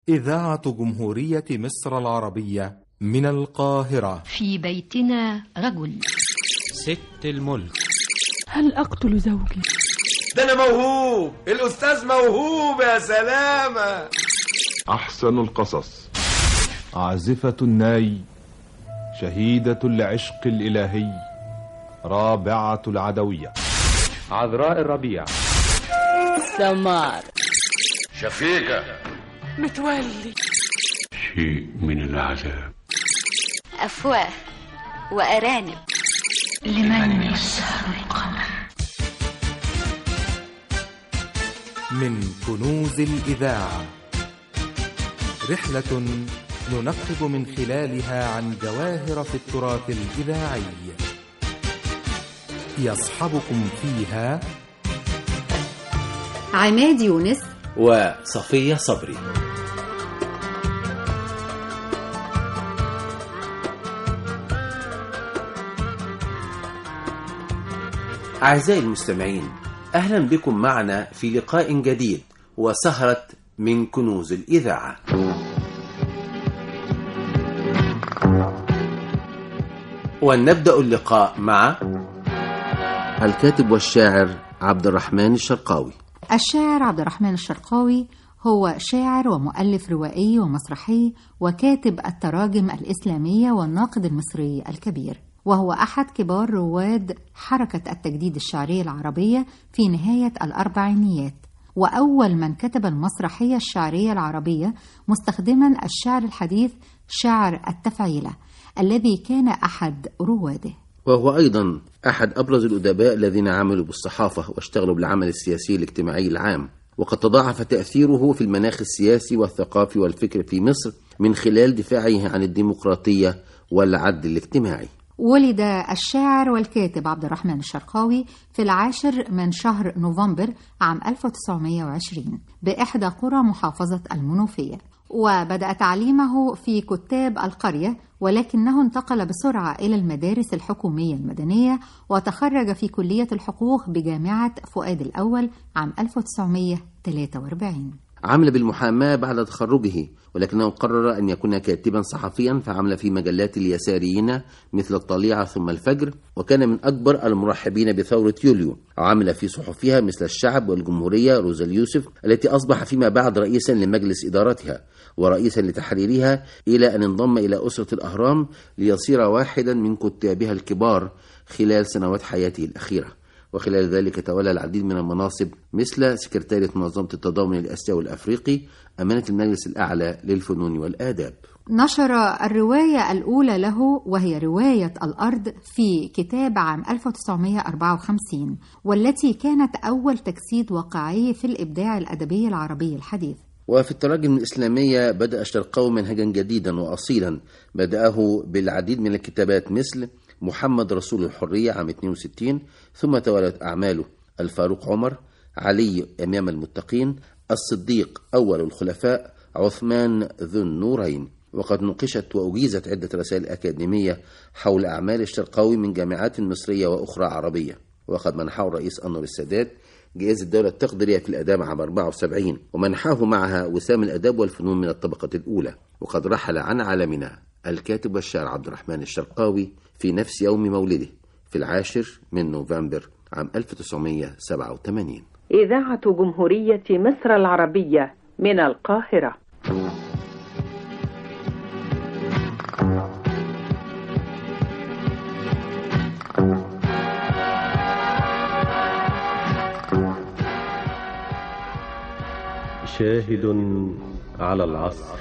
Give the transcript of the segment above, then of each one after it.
إذاعة جمهورية مصر العربية من القاهرة. في بيتنا رجل. ست الملك. هل أقتل زوجي؟ ده أنا موهوب، الأستاذ موهوب يا سلامة. أحسن القصص. عازفة الناي، شهيدة العشق الإلهي، رابعة العدوية، عذراء الربيع، سمار، شفيقة، متولي، شيء من العذاب، أفواه وأرانب، لمن يسهر القمر. من كنوز الإذاعة، رحلة ننقب من خلالها عن جواهر في التراث الإذاعي. يصحبكم فيها عماد يونس وصفية صبري. أعزائي المستمعين، أهلا بكم معنا في لقاء جديد وسهرة من كنوز الإذاعة. ونبدأ اللقاء مع الكاتب والشاعر عبد الرحمن الشرقاوي. الشاعر عبد الرحمن الشرقاوي هو شاعر ومؤلف روائي ومسرحي وكاتب التراجم الإسلامية والناقد المصري الكبير، وهو أحد كبار رواد حركة التجديد الشعري العربية في نهاية الأربعينيات، وأول من كتب المسرحية الشعرية العربية مستخدما الشعر الحديث شعر التفعيلة الذي كان أحد رواده. وهو أيضا أحد أبرز الأدباء الذين عملوا بالصحافة واشتغلوا بالعمل السياسي الاجتماعي العام، وقد تضاعف تأثيره في المناخ السياسي والثقافي والفكر في مصر من خلال دفاعه عن الديمقراطية والعدل الاجتماعي. ولد الشاعر والكاتب عبد الرحمن الشرقاوي في 10 من شهر نوفمبر عام 1920 بإحدى قرى محافظة المنوفية، وبدأ تعليمه في كتاب القرية، ولكنه انتقل بسرعة إلى المدارس الحكومية المدنية وتخرج في كلية الحقوق بجامعة فؤاد الأول عام 1943. عمل بالمحاماة بعد تخرجه، ولكنه قرر أن يكون كاتبا صحفيا، فعمل في مجلات اليساريين مثل الطليعة ثم الفجر، وكان من أكبر المرحبين بثورة يوليو. وعمل في صحفها مثل الشعب والجمهورية روزا اليوسف التي أصبح فيما بعد رئيسا لمجلس إدارتها ورئيسا لتحريرها، إلى أن انضم إلى أسرة الأهرام ليصير واحدا من كتابها الكبار خلال سنوات حياته الأخيرة. وخلال ذلك تولى العديد من المناصب مثل سكرتارية منظمة التضامن الآسيوي الأفريقي، أمانة المجلس الأعلى للفنون والآداب. نشر الرواية الأولى له وهي رواية الأرض في كتاب عام 1954، والتي كانت أول تجسيد واقعي في الإبداع الأدبي العربي الحديث. وفي التراجم الإسلامية بدأ الشرقاوي منهجا جديدا وأصيلا، بدأه بالعديد من الكتابات مثل محمد رسول الحرية عام 62، ثم توالت أعماله الفاروق عمر، علي أمام المتقين، الصديق أول الخلفاء، عثمان ذو النورين. وقد نقشت وأجيزت عدة رسائل أكاديمية حول أعمال الشرقاوي من جامعات مصرية وأخرى عربية. وقد منحه الرئيس أنور السادات جائزة الدولة التقديرية في الأداب عام 74، ومنحه معها وسام الأداب والفنون من الطبقة الأولى. وقد رحل عن عالمنا الكاتب والشاعر عبد الرحمن الشرقاوي في نفس يوم مولده في 10 من نوفمبر عام 1987. إذاعة جمهورية مصر العربية من القاهرة. شاهد على العصر.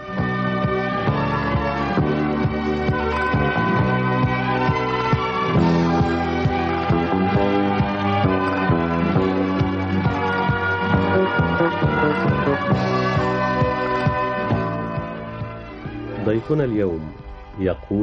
ضيفنا اليوم يقول: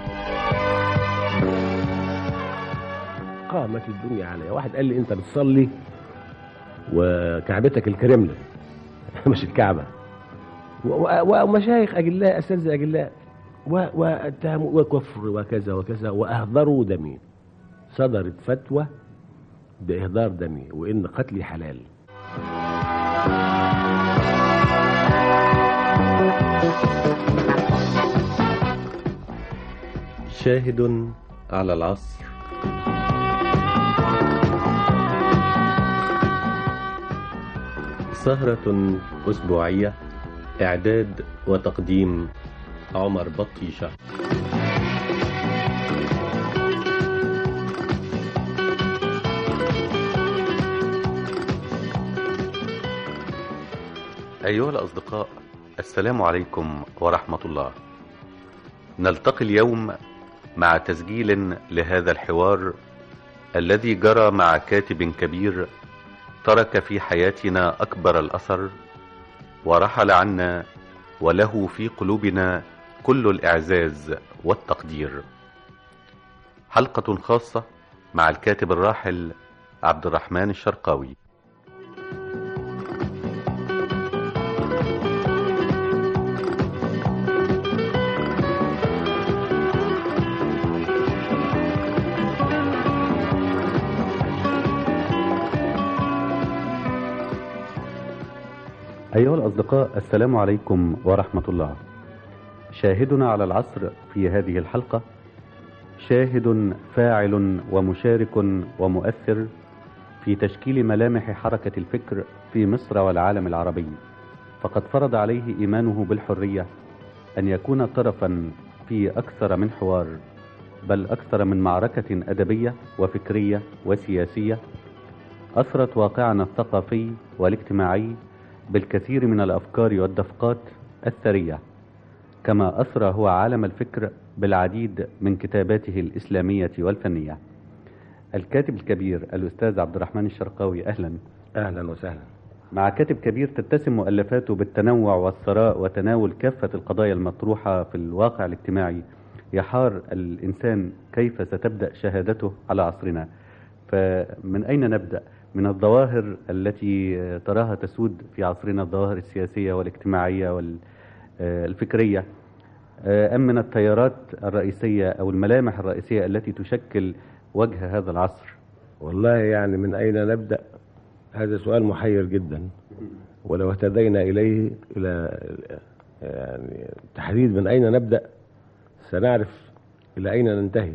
قامت الدنيا علي. واحد قال لي: انت بتصلي وكعبتك الكرملة مش الكعبة. ومشايخ أجلاء، أساتذة أجلاء، واتهموا وكفر وكذا وكذا، وأهدروا دمي. صدرت فتوى بإهدار دمي وإن قتلي حلال. شاهد على العصر. سهرة أسبوعية، إعداد وتقديم عمر بطيشة. أيها الأصدقاء، السلام عليكم ورحمة الله. نلتقي اليوم مع تسجيل لهذا الحوار الذي جرى مع كاتب كبير ترك في حياتنا أكبر الأثر ورحل عنا، وله في قلوبنا كل الإعزاز والتقدير. حلقة خاصة مع الكاتب الراحل عبد الرحمن الشرقاوي. أيها الأصدقاء، السلام عليكم ورحمة الله. شاهدنا على العصر في هذه الحلقة شاهد فاعل ومشارك ومؤثر في تشكيل ملامح حركة الفكر في مصر والعالم العربي، فقد فرض عليه إيمانه بالحرية أن يكون طرفا في أكثر من حوار، بل أكثر من معركة أدبية وفكرية وسياسية أثرت واقعنا الثقافي والاجتماعي بالكثير من الأفكار والدفقات الثرية، كما أثرى هو عالم الفكر بالعديد من كتاباته الإسلامية والفنية. الكاتب الكبير الأستاذ عبد الرحمن الشرقاوي، أهلا. أهلا وسهلا. مع كاتب كبير تتسم مؤلفاته بالتنوع والثراء وتناول كافة القضايا المطروحة في الواقع الاجتماعي، يحار الإنسان كيف ستبدأ شهادته على عصرنا. فمن أين نبدأ؟ من الظواهر التي تراها تسود في عصرنا، الظواهر السياسية والاجتماعية والفكرية، أم من التيارات الرئيسية أو الملامح الرئيسية التي تشكل وجه هذا العصر؟ والله يعني من أين نبدأ؟ هذا سؤال محير جدا، ولو اهتدينا إليه إلى يعني تحديد من أين نبدأ سنعرف إلى أين ننتهي،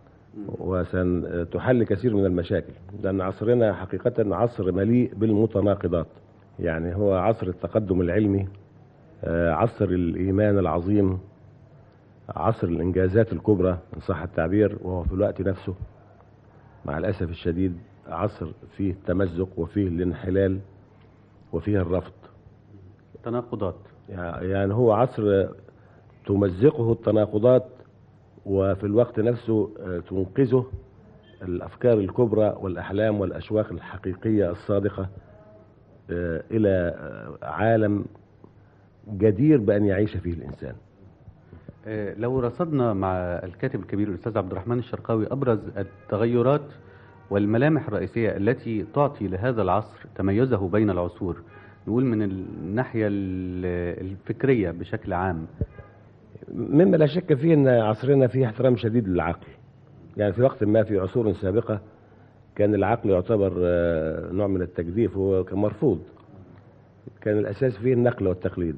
وسنحل كثير من المشاكل، لأن عصرنا حقيقة عصر مليء بالمتناقضات. يعني هو عصر التقدم العلمي، عصر الإيمان العظيم، عصر الإنجازات الكبرى إن صح التعبير، وهو في الوقت نفسه مع الأسف الشديد عصر فيه التمزق وفيه الانحلال وفيه الرفض، تناقضات. يعني هو عصر تمزقه التناقضات، وفي الوقت نفسه تنقذه الأفكار الكبرى والأحلام والأشواق الحقيقية الصادقة إلى عالم جدير بأن يعيش فيه الإنسان. لو رصدنا مع الكاتب الكبير الأستاذ عبد الرحمن الشرقاوي أبرز التغيرات والملامح الرئيسية التي تعطي لهذا العصر تميزه بين العصور، نقول من الناحية الفكرية بشكل عام، مما لا شك فيه أن عصرنا فيه احترام شديد للعقل. يعني في وقت ما في عصور سابقة كان العقل يعتبر نوع من التجديف وكان مرفوض، كان الأساس فيه النقل والتقليد،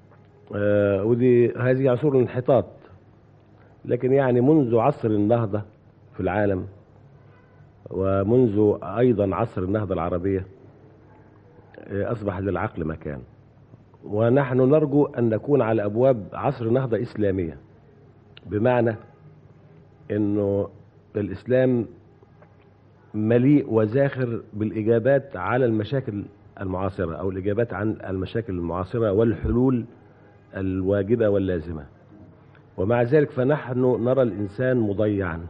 هذه عصور الانحطاط. لكن يعني منذ عصر النهضة في العالم، ومنذ أيضا عصر النهضة العربية، أصبح للعقل مكان، ونحن نرجو أن نكون على أبواب عصر نهضة إسلامية، بمعنى أنه الإسلام مليء وزاخر بالإجابات على المشاكل المعاصرة، أو الإجابات عن المشاكل المعاصرة والحلول الواجبة واللازمة. ومع ذلك فنحن نرى الإنسان مضيعا،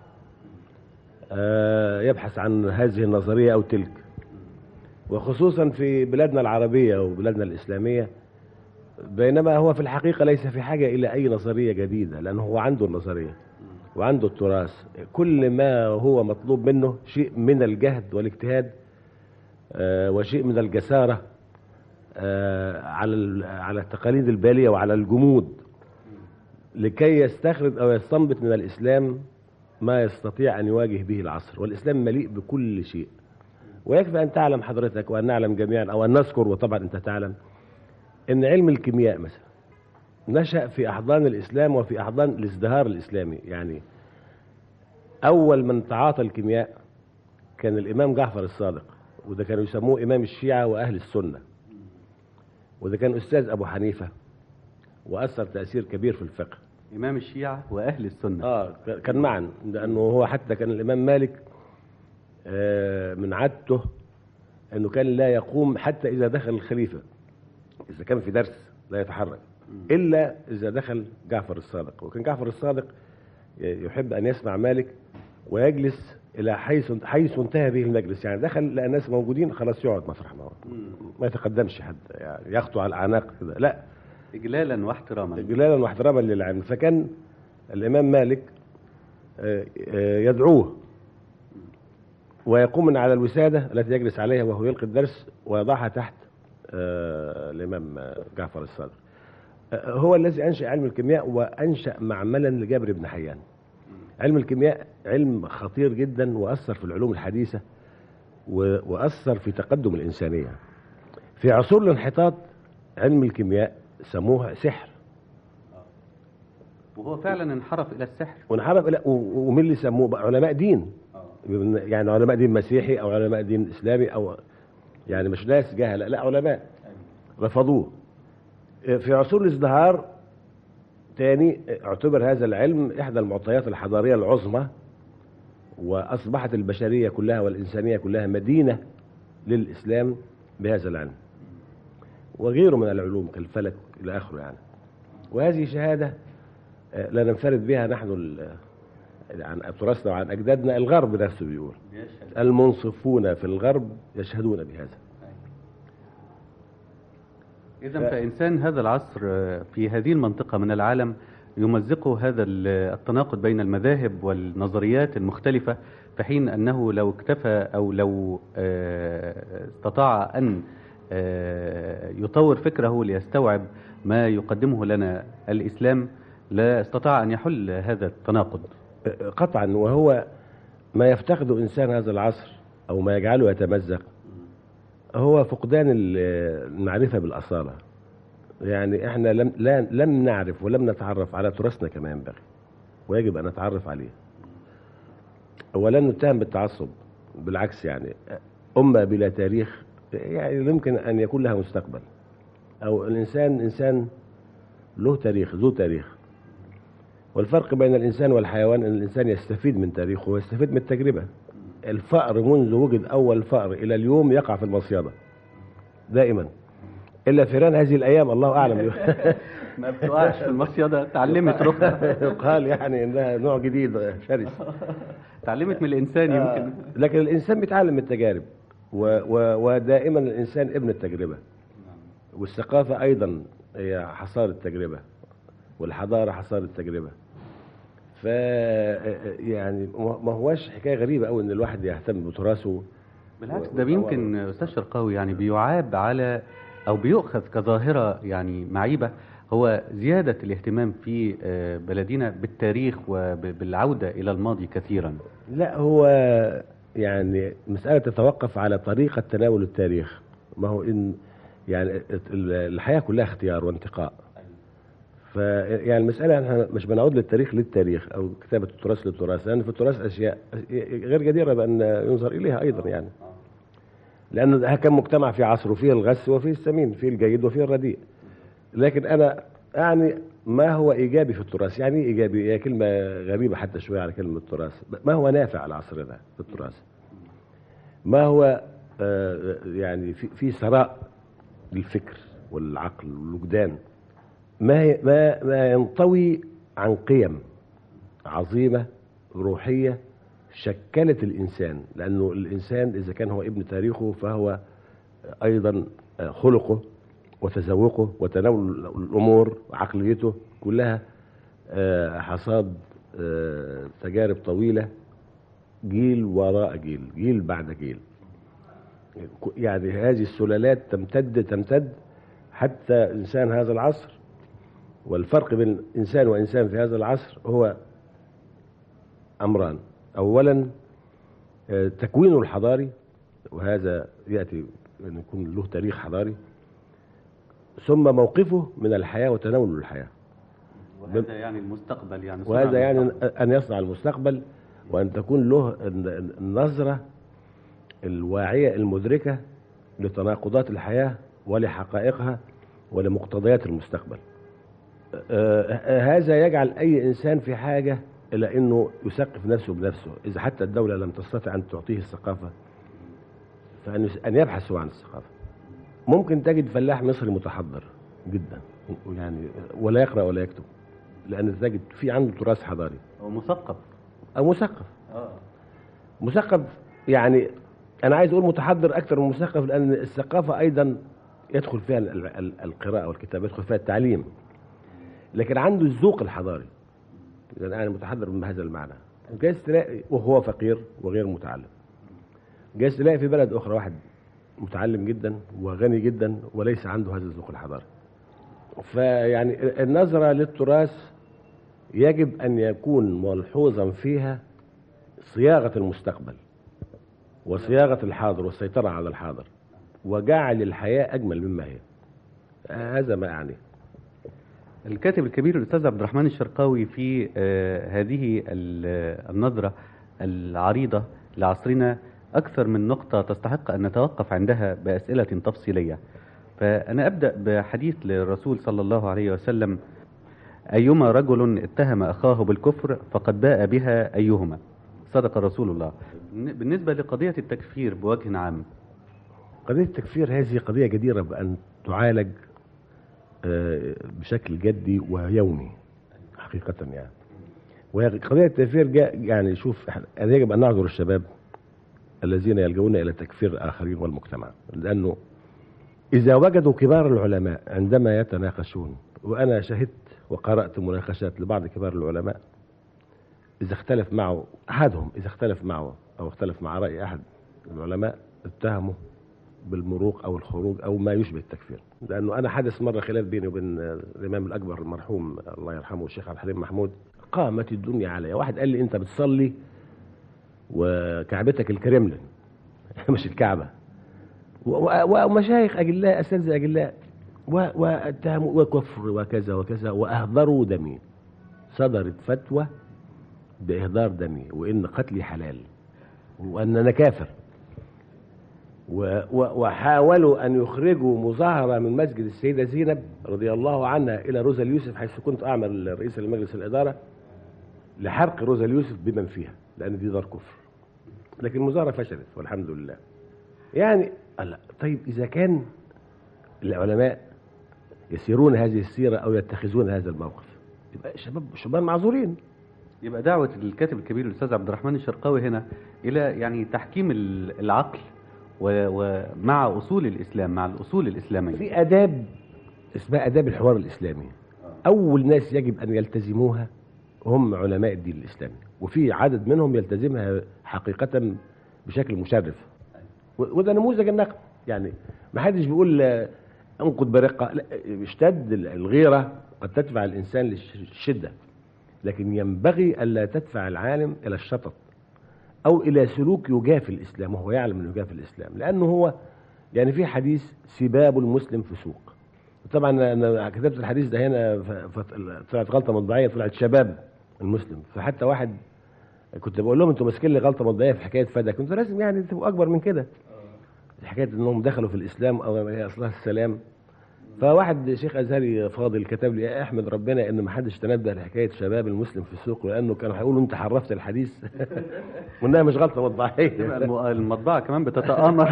يبحث عن هذه النظرية أو تلك، وخصوصا في بلادنا العربية وبلادنا الإسلامية، بينما هو في الحقيقة ليس في حاجة إلى أي نظرية جديدة، لأنه هو عنده النظرية وعنده التراث. كل ما هو مطلوب منه شيء من الجهد والاجتهاد، وشيء من الجسارة على التقاليد البالية وعلى الجمود، لكي يستخرج أو يستنبط من الإسلام ما يستطيع أن يواجه به العصر. والإسلام مليء بكل شيء، ويكفي أن تعلم حضرتك وأن نعلم جميعا، أو أن نذكر، وطبعا أنت تعلم، أن علم الكيمياء مثلا نشأ في أحضان الإسلام وفي أحضان الازدهار الإسلامي. يعني أول من تعاطى الكيمياء كان الإمام جعفر الصادق، وده كانوا يسموه إمام الشيعة وأهل السنة، وده كان أستاذ أبو حنيفة وأثر تأثير كبير في الفقه. إمام الشيعة وأهل السنة. كان معا، لأنه هو حتى كان الإمام مالك من عادته أنه كان لا يقوم حتى إذا دخل الخليفة، إذا كان في درس لا يتحرك إلا إذا دخل جعفر الصادق. وكان جعفر الصادق يحب أن يسمع مالك ويجلس إلى حيث انتهى به المجلس، يعني دخل لقى الناس موجودين خلاص يقعد مسرح ما يتقدمش حد، يعني يخطو على الأعناق كده، لا، إجلالا واحتراما للعلم. فكان الإمام مالك يدعوه ويقوم من على الوسادة التي يجلس عليها وهو يلقي الدرس ويضعها تحت الإمام جعفر الصادق. هو الذي أنشأ علم الكيمياء وأنشأ معملا لجابر بن حيان. علم الكيمياء علم خطير جدا وأثر في العلوم الحديثة وأثر في تقدم الإنسانية. في عصور الانحطاط علم الكيمياء سموه سحر، وهو فعلا انحرف إلى السحر، ومن اللي سموه علماء دين، يعني علماء دين مسيحي أو علماء دين إسلامي، أو يعني مش ناس جهلة، لا علماء رفضوه. في عصور الازدهار تاني اعتبر هذا العلم إحدى المعطيات الحضارية العظمى، وأصبحت البشرية كلها والإنسانية كلها مدينة للإسلام بهذا العلم وغيره من العلوم كالفلك إلى آخره يعني. وهذه شهادة لا ننفرد بها نحن عن تراثنا وعن أجدادنا. الغرب نفسه بيقول المنصفون في الغرب يشهدون بهذا. إذن فإنسان هذا العصر في هذه المنطقة من العالم يمزقه هذا التناقض بين المذاهب والنظريات المختلفة، في حين أنه لو اكتفى أو لو استطاع أن يطور فكره ليستوعب ما يقدمه لنا الإسلام لا استطاع أن يحل هذا التناقض قطعا. وهو ما يفتقده إنسان هذا العصر أو ما يجعله يتمزق هو فقدان المعرفة بالأصالة. يعني احنا لم نعرف ولم نتعرف على تراثنا كما ينبغي، ويجب أن نتعرف عليه. ولن نتهم بالتعصب، بالعكس، يعني أمة بلا تاريخ يعني يمكن أن يكون لها مستقبل. أو الإنسان إنسان له تاريخ، ذو تاريخ. والفرق بين الإنسان والحيوان أن الإنسان يستفيد من تاريخه ويستفيد من التجربة. الفأر منذ وجد أول فأر إلى اليوم يقع في المصيدة دائما، إلا فيران هذه الأيام الله أعلم ما بتقعش في المصيدة، تعلمت رخصة قال يعني إنها نوع جديد شرس، تعلمت من الإنسان يمكن. لكن الإنسان بيتعلم من التجارب، ودائما الإنسان ابن التجربة. والثقافة أيضا هي حصار التجربة، والحضارة حصار التجربة. يعني ما هواش حكاية غريبة أوي إن الواحد يهتم بتراثه. بالعكس، ده يمكن أستاذ شرقاوي يعني بيعاب على أو بيؤخذ كظاهرة يعني معيبة، هو زيادة الاهتمام في بلدنا بالتاريخ وبالعودة إلى الماضي كثيرا. لا، هو يعني مسألة تتوقف على طريقة تناول التاريخ. ما هو إن يعني الحياة كلها اختيار وانتقاء. فيعني المسألة احنا مش بنعود للتاريخ أو كتابة التراث للتراث، لأن في التراث أشياء غير جديرة بأن ينظر إليها أيضا، يعني لأن ده كان مجتمع في عصره فيه الغث وفيه السمين، فيه الجيد وفيه الرديء. لكن أنا يعني ما هو إيجابي في التراث؟ يعني إيجابي هي كلمة غريبة حتى شوية على كلمة التراث. ما هو نافع لعصرنا في التراث؟ ما هو يعني في ثراء للفكر والعقل والوجدان، ما ينطوي عن قيم عظيمة روحية شكلت الإنسان. لأنه الإنسان إذا كان هو ابن تاريخه فهو أيضا خلقه وتذوقه وتناول الأمور وعقليته كلها حصاد تجارب طويلة، جيل وراء جيل، جيل بعد جيل. يعني هذه السلالات تمتد حتى إنسان هذا العصر. والفرق بين إنسان وإنسان في هذا العصر هو أمران: أولا تكوينه الحضاري، وهذا يأتي أن يكون له تاريخ حضاري، ثم موقفه من الحياة وتناوله الحياة. وهذا يعني المستقبل، يعني وهذا يعني أن يصنع المستقبل. وأن تكون له النظرة الواعية المدركة لتناقضات الحياة ولحقائقها ولمقتضيات المستقبل. هذا يجعل أي إنسان في حاجة إلى أنه يثقف نفسه بنفسه. إذا حتى الدولة لم تستطع أن تعطيه الثقافة فأن يبحث عن الثقافة. ممكن تجد فلاح مصري متحضر جدا يعني ولا يقرأ ولا يكتب، لأن تجد في عنده تراث حضاري. أو مثقف. أو مثقف. مثقف يعني أنا عايز أقول متحضر أكثر من مثقف، لأن الثقافة أيضا يدخل فيها القراءة والكتابة، يدخل فيها التعليم، لكن عنده الذوق الحضاري. يعني متحضر بهذا المعنى. جايز تلاقي وهو فقير وغير متعلم، جايز تلاقي في بلد أخرى واحد متعلم جدا وغني جدا وليس عنده هذا الذوق الحضاري. فيعني النظرة للتراث يجب أن يكون ملحوظا فيها صياغة المستقبل وصياغة الحاضر والسيطرة على الحاضر وجعل الحياة أجمل مما هي. هذا ما يعني. الكاتب الكبير الأستاذ عبد الرحمن الشرقاوي في هذه النظرة العريضة لعصرنا أكثر من نقطة تستحق أن نتوقف عندها بأسئلة تفصيلية. فأنا أبدأ بحديث للرسول صلى الله عليه وسلم: أيما رجل اتهم أخاه بالكفر فقد باء بها أيهما. صدق رسول الله. بالنسبة لقضية التكفير بوجه عام، قضية التكفير هذه قضية جديرة بأن تعالج بشكل جدي ويومي حقيقة يعني. وقضية التكفير يعني شوف، يجب أن نعذر الشباب الذين يلجؤون إلى تكفير الآخرين والمجتمع، لأنه إذا وجدوا كبار العلماء عندما يتناقشون، وأنا شهدت وقرأت مناقشات لبعض كبار العلماء، إذا اختلف معه أحدهم، إذا اختلف معه أو اختلف مع رأي أحد العلماء، اتهمه بالمروق أو الخروج أو ما يشبه التكفير. لأنه أنا حدث مرة خلاف بيني وبين الإمام الأكبر المرحوم الله يرحمه الشيخ عبد الحليم محمود، قامت الدنيا علي. واحد قال لي: أنت بتصلي وكعبتك الكرملين مش الكعبة. ومشايخ أجلاء، أساتذة أجلاء، واتهموا وكفر وكذا وكذا، وأهدروا دمي. صدرت فتوى بإهدار دمي وإن قتلي حلال وأن أنا كافر. وحاولوا أن يخرجوا مظاهرة من مسجد السيدة زينب رضي الله عنها إلى روزا اليوسف، حيث كنت أعمل رئيس لمجلس الإدارة، لحرق روزا اليوسف بمن فيها، لأن دي دار كفر. لكن المظاهرة فشلت والحمد لله. يعني طيب إذا كان العلماء يسيرون هذه السيرة أو يتخذون هذا الموقف، يبقى شباب معذورين. يبقى دعوة الكاتب الكبير الأستاذ عبد الرحمن الشرقاوي هنا إلى يعني تحكيم العقل ومع أصول الإسلام، مع الأصول الإسلامية. في آداب اسمها آداب الحوار الإسلامي، أول ناس يجب أن يلتزموها هم علماء الدين الإسلامي، وفي عدد منهم يلتزمها حقيقة بشكل مشرف، وده نموذج النقد. يعني ما حدش بيقول انقد برقة، لا، اشتد الغيرة قد تدفع الإنسان للشدة، لكن ينبغي ألا تدفع العالم إلى الشطط أو إلى سلوك يجافي الإسلام وهو يعلم أنه يجافي الإسلام. لأنه هو يعني في حديث: سباب المسلم فسوق. طبعا أنا كتبت الحديث ده هنا، طلعت غلطة مطبعية، طلعت شباب المسلم. فحتى واحد كنت بقول لهم: انتوا ماسكين لي غلطة مطبعية في حكاية فدا، كنتوا لازم يعني تبقوا أكبر من كده. حكاية أنهم دخلوا في الإسلام أو هي أصلها السلام. فواحد شيخ أزهري فاضل كتب لي: احمد ربنا إن ما حدش تنبه لحكاية شباب المسلم في السوق، لأنه كانوا هيقولوا أنت حرفت الحديث وإنها مش غلطة مطبعية. المطبعة كمان بتتآمر.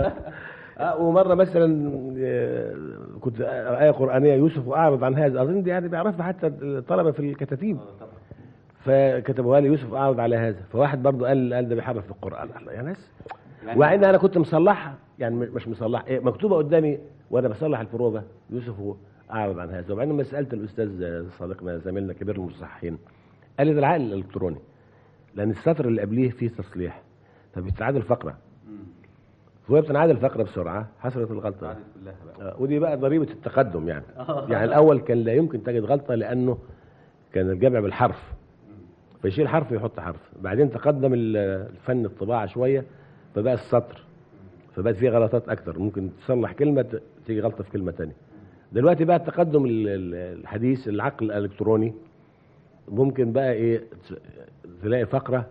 ومرة مثلا كنت آية قرآنية: يوسف أعرض عن هذا. أظن دي يعني بيعرفها حتى الطلبة في الكتاتيب. فكتبوها لي: يوسف أعرض على هذا. فواحد برضو قال ده بيحرف في القرآن. يا ناس، وعندنا أنا كنت مصلحها، يعني مش مصلح، مكتوبة قدامي وأنا بصلح البروفة: يوسف أعرض عن هذا. وبعدين لما سألت الأستاذ صديقنا زميلنا كبير المصححين، قال لي: ده العقل الإلكتروني، لأن السطر اللي قبليه فيه تصليح، فبتتعادل فقرة، فهو بتنعادل فقرة بسرعة، حصلت الغلطة. ودي بقى ضريبة التقدم يعني. يعني الأول كان لا يمكن تجد غلطة، لأنه كان الجمع بالحرف، فيشيل حرف ويحط حرف. بعدين تقدم الفن الطباعة شوية، فبقى السطر، فبقت فيه غلطات أكتر، ممكن تصلح كلمة تيجي غلطة في كلمة تانية. دلوقتي بقى التقدم الحديث، العقل الإلكتروني، ممكن بقى إيه، تلاقي فقرة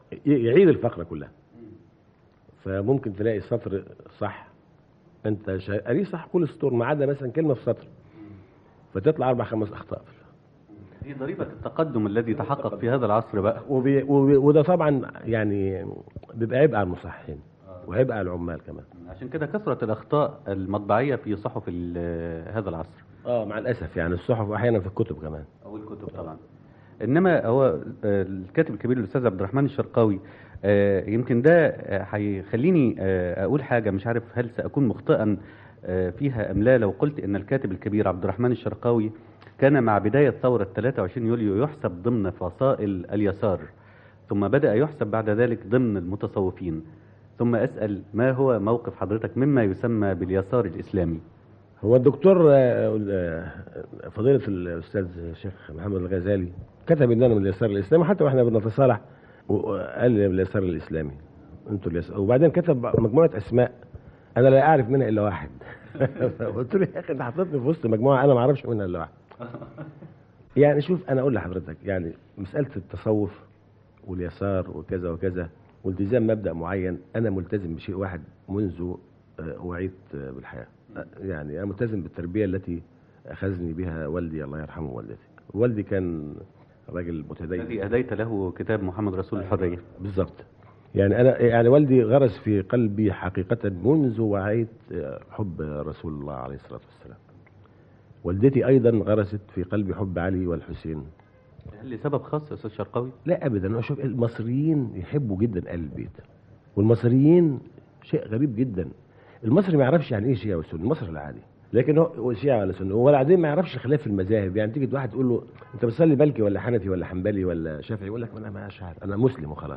يعيد الفقره كلها. فممكن تلاقي سطر صح انت قاريه صح كل السطور ما عدا مثلا كلمه في سطر، فتطلع 4-5 اخطاء. دي ضريبه التقدم الذي تحقق في هذا العصر بقى. وده طبعا يعني بيبقى عبء على المصححين وعبء على العمال كمان. عشان كده كثرت الاخطاء المطبعيه في صحف هذا العصر. مع الاسف يعني الصحف احيانا في الكتب كمان. او الكتب طبعا. انما هو الكاتب الكبير الاستاذ عبد الرحمن الشرقاوي يمكن ده هيخليني اقول حاجه مش عارف هل ساكون مخطئا فيها ام لا لو قلت ان الكاتب الكبير عبد الرحمن الشرقاوي كان مع بدايه ثوره 23 يوليو يحسب ضمن فصائل اليسار، ثم بدا يحسب بعد ذلك ضمن المتصوفين. ثم اسال ما هو موقف حضرتك مما يسمى باليسار الاسلامي؟ هو الدكتور فضيله الاستاذ الشيخ محمد الغزالي كتب اننا من اليسار الاسلامي، حتى واحنا بنتصالح وقال لي اليسار الاسلامي انتوا اليسار، وبعدين كتب مجموعه اسماء انا لا اعرف منها الا واحد. قلت له يا اخي انت حطيتني في وسط مجموعه انا ما اعرفش منها الا واحد. يعني شوف انا اقول لحضرتك يعني مساله التصوف واليسار وكذا وكذا والتزام مبدا معين، انا ملتزم بشيء واحد منذ وعيت بالحياه. يعني انا ملتزم بالتربيه التي اخذني بها والدي الله يرحمه والدتي. والدي كان راجل متدين الذي اهديت له كتاب محمد رسول الحريه. بالضبط. يعني انا يعني والدي غرس في قلبي حقيقه منذ وعيت حب رسول الله عليه الصلاه والسلام. والدتي ايضا غرست في قلبي حب علي والحسين. هل لسبب خاص يا استاذ شرقاوي؟ لا ابدا. اشوف المصريين يحبوا جدا اهل البيت، والمصريين شيء غريب جدا. المصري ما يعرفش يعني ايه شيعة وسنة، المصري العادي، لكن هو شيعة ولا سنة، وبعدين ما يعرفش خلاف المذاهب. يعني تيجي واحد تقول له انت بتصلي مالكي ولا حنفي ولا حنبلي ولا شافعي، يقول لك انا ما عارف، انا مسلم وخلاص.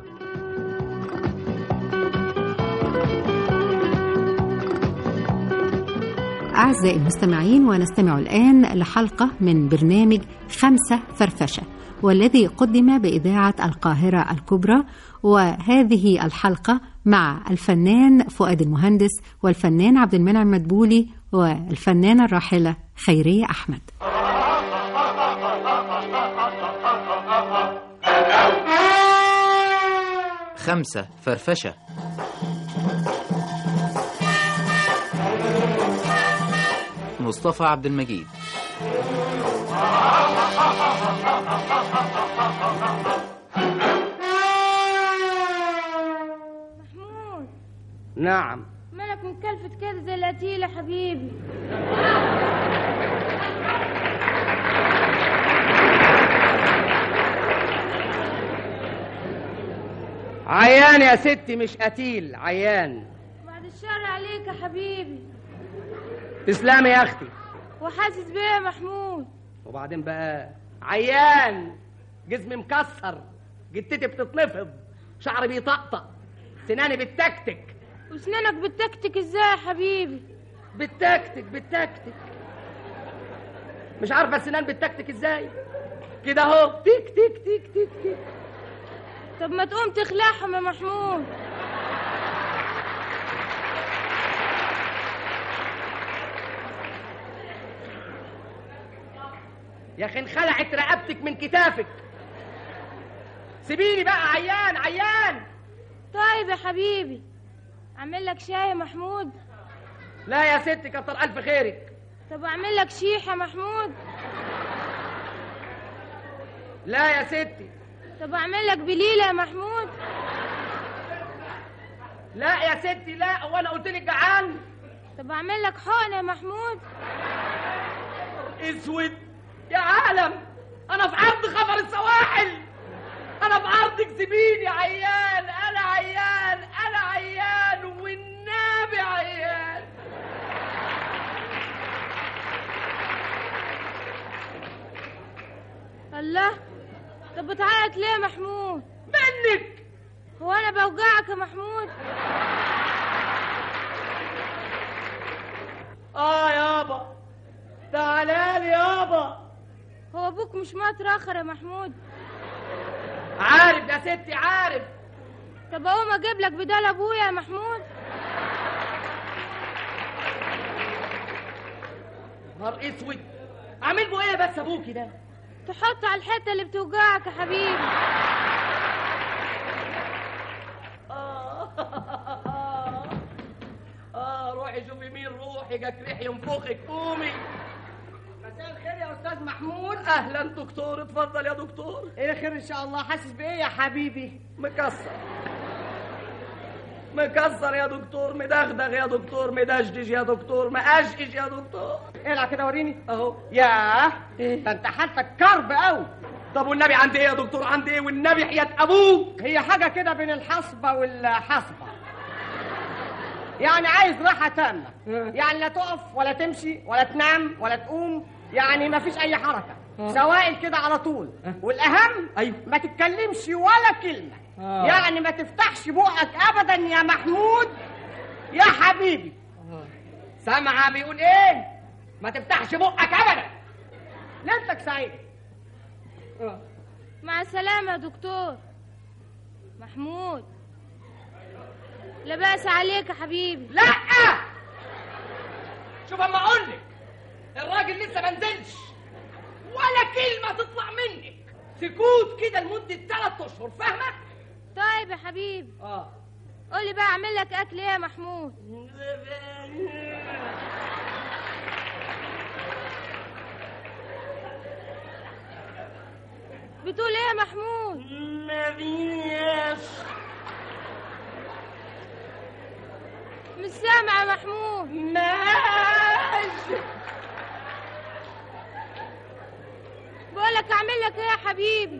أعزائي المستمعين، ونستمع الآن لحلقة من برنامج 5 فرفشة، والذي قدم بإذاعة القاهرة الكبرى. وهذه الحلقة مع الفنان فؤاد المهندس والفنان عبد المنعم مدبولي والفنانة الراحلة خيرية أحمد. خمسة فرفشة. مصطفى عبد المجيد. محمود. نعم. مالك مكلفت كده زي القتيلة حبيبي؟ عيان يا ستي مش قتيل، عيان. بعد الشر عليك يا حبيبي. تسلمي يا اختي. وحاسس بيه يا محمود؟ وبعدين بقى عيان، جسمي مكسر، جتتي بتتنفض، شعري بيطقطق، سناني بتتكتك. وسنانك بتتكتك ازاي يا حبيبي؟ بتتكتك مش عارفه السنان بتتكتك ازاي؟ كده اهو، تك تك تك تك تك. طب ما تقوم تخلعهم يا محمود. يا اخي انخلعت رقبتك من كتافك. سيبيني بقى، عيان. طيب يا حبيبي، اعمل لك شاي يا محمود؟ لا يا ستي كتر الف خيرك. طب اعمل لك شيح يا محمود؟ لا يا ستي. طب اعمل لك بليله يا محمود؟ لا يا ستي لا، وانا قلت لك جعان. طب اعمل لك حقن يا محمود؟ اسود يا عالم، انا في عرض خبر السواحل، انا في عرضك. سيبيني عيان، انا عيان والنبي عيان. الله، طب بتعيط ليه يا محمود؟ منك. هو انا بوجعك يا محمود؟ يابا تعالالي يابا. هو ابوك مش مترخر يا محمود؟ عارف يا ستي عارف. طب اقوم اجيب لك بدال ابويا يا محمود؟ نهار اسود، اعمل بو ايه بس ابوكي ده؟ تحط على الحته اللي بتوجعك يا حبيبي. روحي شوفي مين، روحي جاك ريح ينفخك، قومي. مساء الخير يا استاذ محمود. اهلا دكتور، اتفضل يا دكتور. ايه خير ان شاء الله. حاسس بايه يا حبيبي؟ مكسر يا دكتور، مدغدغ يا دكتور، مدشدش يا دكتور، مقشقش يا دكتور. العب كده وريني اهو. ياه ده انت حالتك كرب قوي. طب والنبي عندي ايه يا دكتور؟ عندي ايه والنبي حياة ابوك؟ هي حاجه كده بين الحصبه والحصبه، يعني عايز راحه تامه، يعني لا تقف ولا تمشي ولا تنام ولا تقوم، يعني ما فيش اي حركه، سوائل كده على طول. والاهم ما تتكلمش ولا كلمه، يعني ما تفتحش بقك ابدا يا محمود يا حبيبي. سامعه بيقول ايه؟ ما تفتحش بقك ابدا. ليلتك سعيده. مع السلامه يا دكتور محمود. لا بأس عليك يا حبيبي. لا شوف اما اقول لك، الراجل لسه ما نزلش ولا كلمه تطلع منك، سكوت كده لمده 3 اشهر، فاهمه؟ طيب يا حبيبي. قولي بقى اعمل لك اكل ايه يا محمود؟ بتقول ايه يا محمود؟ مفيش. مش سامع يا محمود. ماشي. بقولك اعمل لك ايه يا حبيبي؟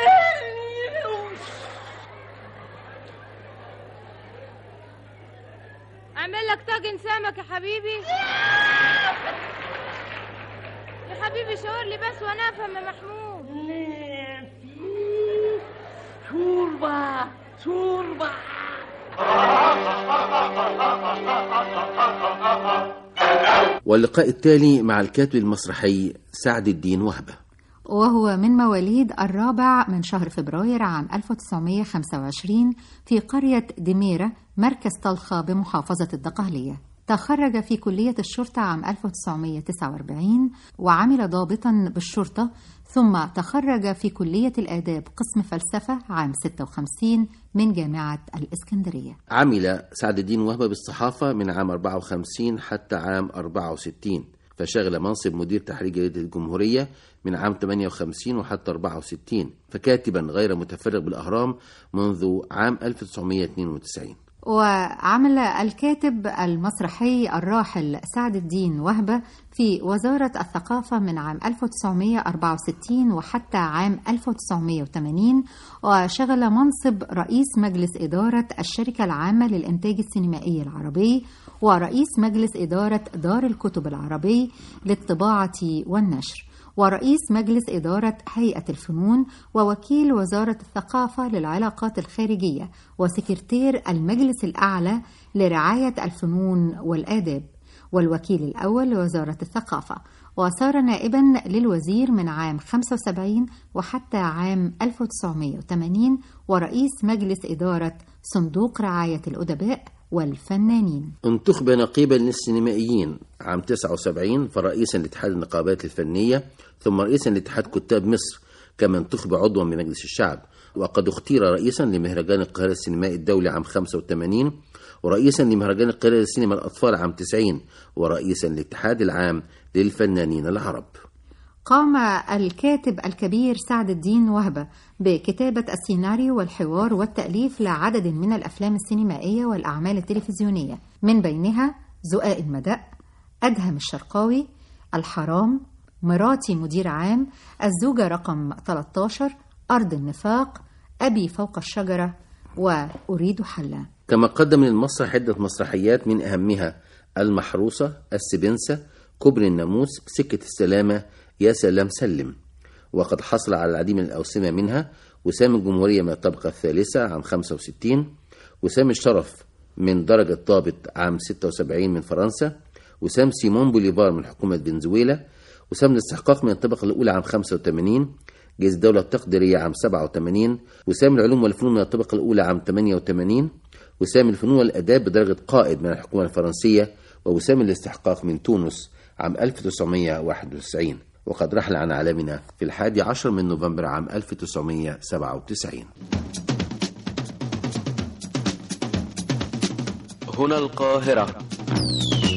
اعمل لك طاجن سمك يا حبيبي؟ يا حبيبي شاور لي بس وانا افهم يا محمود. شوربه. واللقاء التالي مع الكاتب المسرحي سعد الدين وهبة، وهو من مواليد 4 من شهر فبراير عام 1925 في قرية دميرة مركز طلخة بمحافظة الدقهلية. تخرج في كلية الشرطة عام 1949 وعمل ضابطا بالشرطة، ثم تخرج في كلية الآداب قسم فلسفة عام 56 من جامعة الإسكندرية. عمل سعد الدين وهبة بالصحافة من عام 54 حتى عام 64، فشغل منصب مدير تحرير جريدة الجمهورية من عام 58 وحتى 64، فكاتبا غير متفرغ بالأهرام منذ عام 1992. وعمل الكاتب المسرحي الراحل سعد الدين وهبة في وزارة الثقافة من عام 1964 وحتى عام 1980، وشغل منصب رئيس مجلس إدارة الشركة العامة للإنتاج السينمائي العربي ورئيس مجلس إدارة دار الكتب العربي للطباعة والنشر ورئيس مجلس إدارة هيئة الفنون ووكيل وزارة الثقافة للعلاقات الخارجية وسكرتير المجلس الأعلى لرعاية الفنون والآداب والوكيل الأول لوزارة الثقافة، وصار نائبا للوزير من عام 75 وحتى عام 1980 ورئيس مجلس إدارة صندوق رعاية الأدباء والفنانين. انتخب نقيبا للسينمائيين عام 79 فرئيسا لاتحاد النقابات الفنية، ثم رئيسا لاتحاد كتاب مصر، كما انتخب عضوا بمجلس الشعب، وقد اختير رئيسا لمهرجان القاهرة السينمائي الدولي عام 85 ورئيسا لمهرجان القاهرة للسينما الأطفال عام 90 ورئيسا للاتحاد العام للفنانين العرب. قام الكاتب الكبير سعد الدين وهبة بكتابة السيناريو والحوار والتأليف لعدد من الأفلام السينمائية والأعمال التلفزيونية، من بينها زقاق المدق، أدهم الشرقاوي، الحرام، مراتي مدير عام، الزوجة رقم 13، أرض النفاق، أبي فوق الشجرة، وأريد حلا. كما قدم للمسرح عدة مسرحيات من أهمها المحروسة، السبنسة، كبر الناموس، سكة السلامة، يا سلام سلم، وقد حصل على العديد من الأوسمة منها: وسام الجمهورية من الطبقة الثالثة عام 65، وسام الشرف من درجة ضابط عام 76 من فرنسا، وسام سيمون بوليفار من حكومة فنزويلا، وسام الاستحقاق من الطبقة الأولى عام 85، جائزة الدولة التقديرية عام 87، وسام العلوم والفنون من الطبقة الأولى عام 88، وسام الفنون والأداب بدرجة قائد من الحكومة الفرنسية، ووسام الاستحقاق من تونس عام 1991. وقد رحل عن عالمنا في 11 من نوفمبر عام 1997. هنا القاهرة.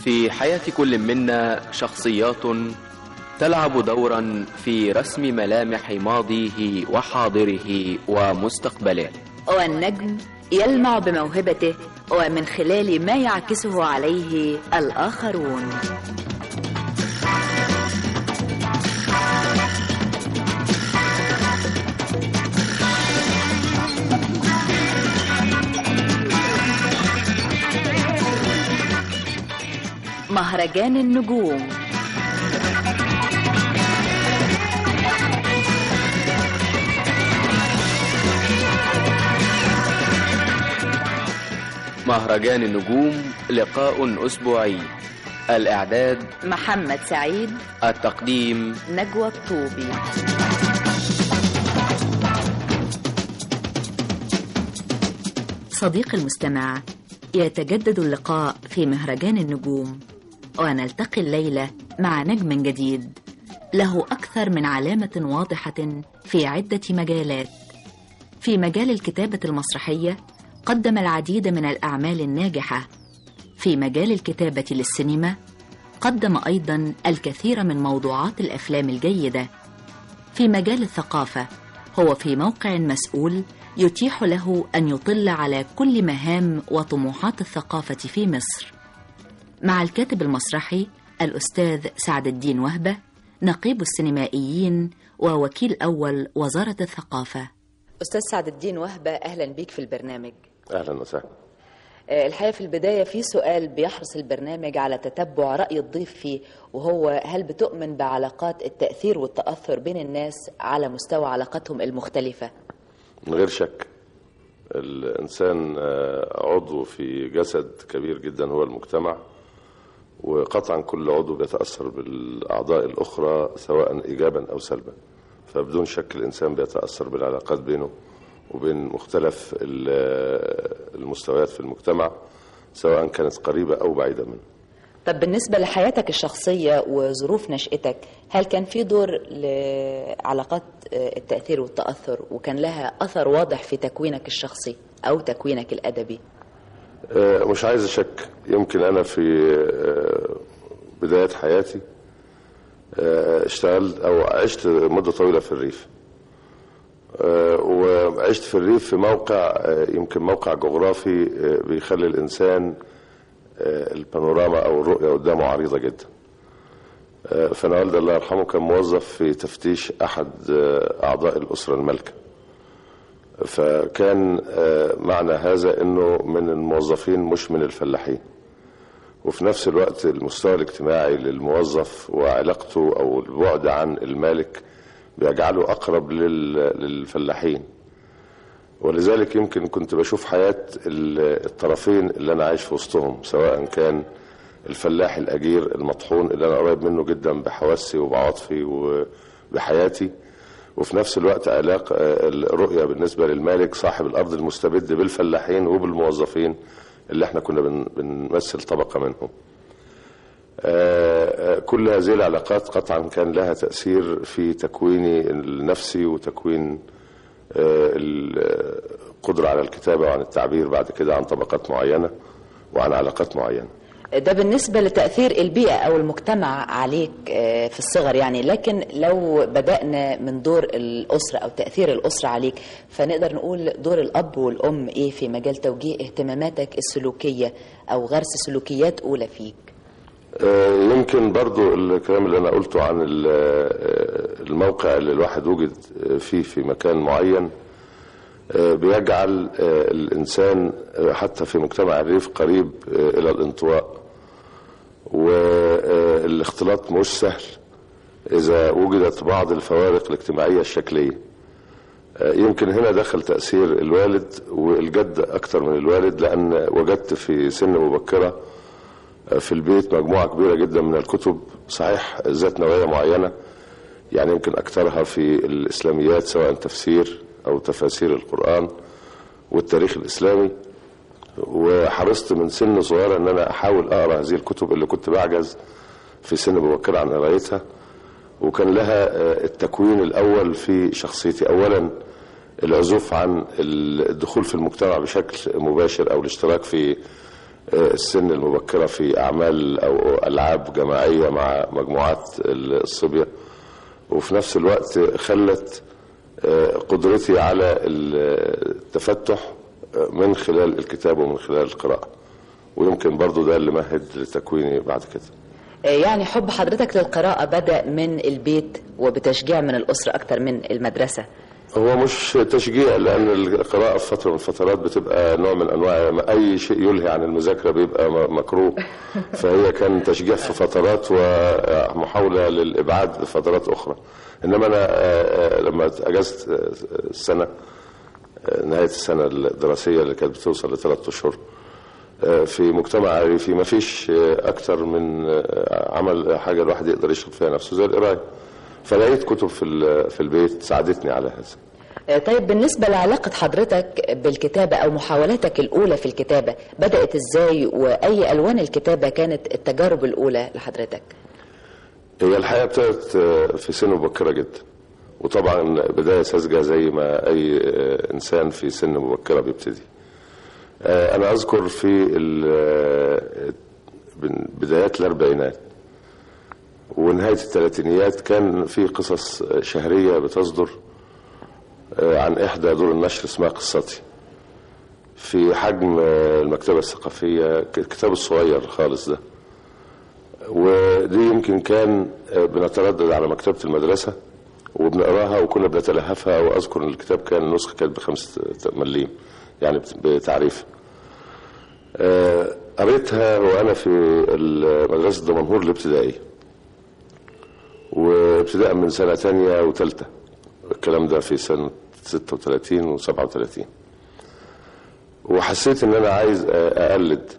في حياة كل منا شخصيات تلعب دورا في رسم ملامح ماضيه وحاضره ومستقبله، والنجم يلمع بموهبته ومن خلال ما يعكسه عليه الآخرون. مهرجان النجوم. مهرجان النجوم لقاء أسبوعي. الإعداد محمد سعيد، التقديم نجوى الطوبي. صديقي المستمع، يتجدد اللقاء في مهرجان النجوم، ونلتقي الليلة مع نجم جديد له أكثر من علامة واضحة في عدة مجالات. في مجال الكتابة المسرحية قدم العديد من الأعمال الناجحة. في مجال الكتابة للسينما قدم أيضا الكثير من موضوعات الأفلام الجيدة. في مجال الثقافة هو في موقع مسؤول يتيح له أن يطل على كل مهام وطموحات الثقافة في مصر. مع الكاتب المسرحي الأستاذ سعد الدين وهبة، نقيب السينمائيين ووكيل أول وزارة الثقافة. أستاذ سعد الدين وهبة، أهلا بيك في البرنامج. أهلا وسهلا. الحقيقة في البداية في سؤال بيحرص البرنامج على تتبع رأي الضيف فيه، وهو هل بتؤمن بعلاقات التأثير والتأثر بين الناس على مستوى علاقاتهم المختلفة؟ من غير شك الإنسان عضو في جسد كبير جدا هو المجتمع، وقطعا كل عضو بيتأثر بالأعضاء الأخرى سواء إيجابا أو سلبا، فبدون شك الإنسان بيتأثر بالعلاقات بينه وبين مختلف المستويات في المجتمع سواء كانت قريبة أو بعيدة منه. طب بالنسبة لحياتك الشخصية وظروف نشأتك، هل كان في دور لعلاقات التأثير والتأثر وكان لها أثر واضح في تكوينك الشخصي أو تكوينك الأدبي؟ مش عايز أشك. يمكن أنا في بداية حياتي اشتغلت أو عشت مدة طويلة في الريف، وعشت في الريف في موقع يمكن موقع جغرافي بيخلي الإنسان البانوراما أو الرؤية قدامه عريضة جدا. فأنا والدي الله يرحمه كان موظف في تفتيش أحد أعضاء الأسرة المالكة، فكان معنى هذا أنه من الموظفين مش من الفلاحين، وفي نفس الوقت المستوى الاجتماعي للموظف وعلاقته أو البعد عن المالك بيجعله أقرب للفلاحين، ولذلك يمكن كنت بشوف حياة الطرفين اللي أنا عايش في وسطهم، سواء كان الفلاح الأجير المطحون اللي أنا قريب منه جدا بحواسي وبعواطفي وبحياتي، وفي نفس الوقت علاقة الرؤية بالنسبة للمالك صاحب الأرض المستبد بالفلاحين وبالموظفين اللي احنا كنا بنمثل طبقة منهم. كل هذه العلاقات قطعا كان لها تأثير في تكويني النفسي وتكوين القدرة على الكتابة وعن التعبير بعد كده عن طبقات معينة وعن علاقات معينة. ده بالنسبة لتأثير البيئة أو المجتمع عليك في الصغر يعني، لكن لو بدأنا من دور الأسرة أو تأثير الأسرة عليك، فنقدر نقول دور الأب والأم إيه في مجال توجيه اهتماماتك السلوكية أو غرس سلوكيات أولى فيك؟ يمكن برضو الكلام اللي أنا قلته عن الموقع اللي الواحد وجد فيه في مكان معين بيجعل الإنسان حتى في مجتمع الريف قريب إلى الانطواء، والاختلاط مش سهل إذا وجدت بعض الفوارق الاجتماعية الشكلية. يمكن هنا دخل تأثير الوالد والجد أكتر من الوالد، لأن وجدت في سن مبكرة في البيت مجموعة كبيرة جدا من الكتب، صحيح ذات نوعية معينة، يعني يمكن أكثرها في الإسلاميات سواء تفسير أو تفاسير القرآن والتاريخ الإسلامي، وحرصت من سن صغيرة أن أنا أحاول أقرأ هذه الكتب اللي كنت بعجز في سن مبكرة عن قرايتها، وكان لها التكوين الأول في شخصيتي. أولا العزوف عن الدخول في المجتمع بشكل مباشر أو الاشتراك في السن المبكرة في أعمال أو ألعاب جماعية مع مجموعات الصبية، وفي نفس الوقت خلت قدرتي على التفتح من خلال الكتاب ومن خلال القراءة، ويمكن برضو ده اللي مهد لتكويني بعد كده. يعني حب حضرتك للقراءة بدأ من البيت وبتشجيع من الأسرة أكتر من المدرسة؟ هو مش تشجيع، لأن القراءة في فترة من الفترات بتبقى نوع من أنواع أي شيء يلهي عن المذاكرة بيبقى مكروه، فهي كان تشجيع في فترات ومحاولة للإبعاد في فترات أخرى. إنما أنا لما أجازت السنة، نهاية السنة الدراسية اللي كانت بتوصل ل3 أشهر في مجتمع ريفي، ما فيش أكتر من عمل حاجة الواحد يقدر يشغل فيها نفسه زي القراية، فلقيت كتب في البيت ساعدتني على هذا. طيب بالنسبة لعلاقة حضرتك بالكتابة أو محاولاتك الأولى في الكتابة بدأت إزاي، وأي ألوان الكتابة كانت التجارب الأولى لحضرتك؟ هي الحقيقة ابتدت في سن مبكرة جدا، وطبعا بداية ساذجة زي ما أي إنسان في سن مبكرة بيبتدي. أنا أذكر في بدايات الأربعينات ونهاية الثلاثينيات كان في قصص شهرية بتصدر عن إحدى دور النشر اسمها قصتي، في حجم المكتبة الثقافية، الكتاب الصغير خالص ده، ودي يمكن كان بنتردد على مكتبة المدرسة وبنقراها وكنا بنتلهفها. وأذكر أن الكتاب كان النسخة كانت ب5 مليم يعني بتعريف. قريتها وأنا في مدرسة دمنهور الابتدائية، وابتداء من سنة تانية وثالثة، الكلام ده في سنة 36 و37، وحسيت ان انا عايز اقلد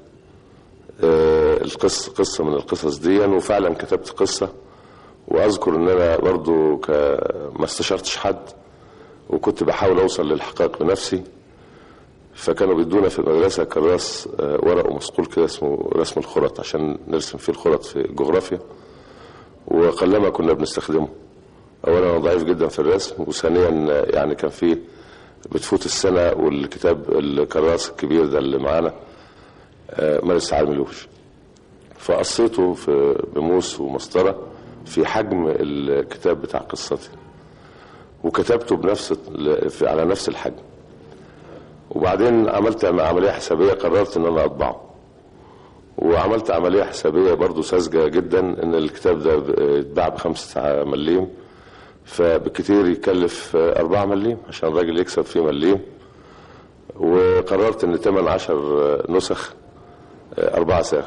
قصة من القصص دي، وفعلا كتبت قصة. واذكر ان انا برضو ما استشرتش حد، وكنت بحاول اوصل للحقائق بنفسي. فكانوا بيدونا في المدرسة كراس ورق ومسقول كده اسمه رسم الخرط، عشان نرسم فيه الخرط في الجغرافيا، وقلما كنا بنستخدمه. اولا انا ضعيف جدا في الرسم، وثانيا يعني كان فيه بتفوت السنة والكتاب الكراس الكبير ده اللي معانا ما نستعملوش، فقصيته بموس ومسطرة في حجم الكتاب بتاع قصتي، وكتبته على نفس الحجم. وبعدين عملت عملية حسابية، قررت ان انا اطبعه، وعملت عملية حسابية برضو ساذجة جدا، ان الكتاب ده يتباع ب5 مليم، فبكتير يكلف 4 مليم عشان الراجل يكسب فيه مليم. وقررت ان 18 نسخ 4 ساغ،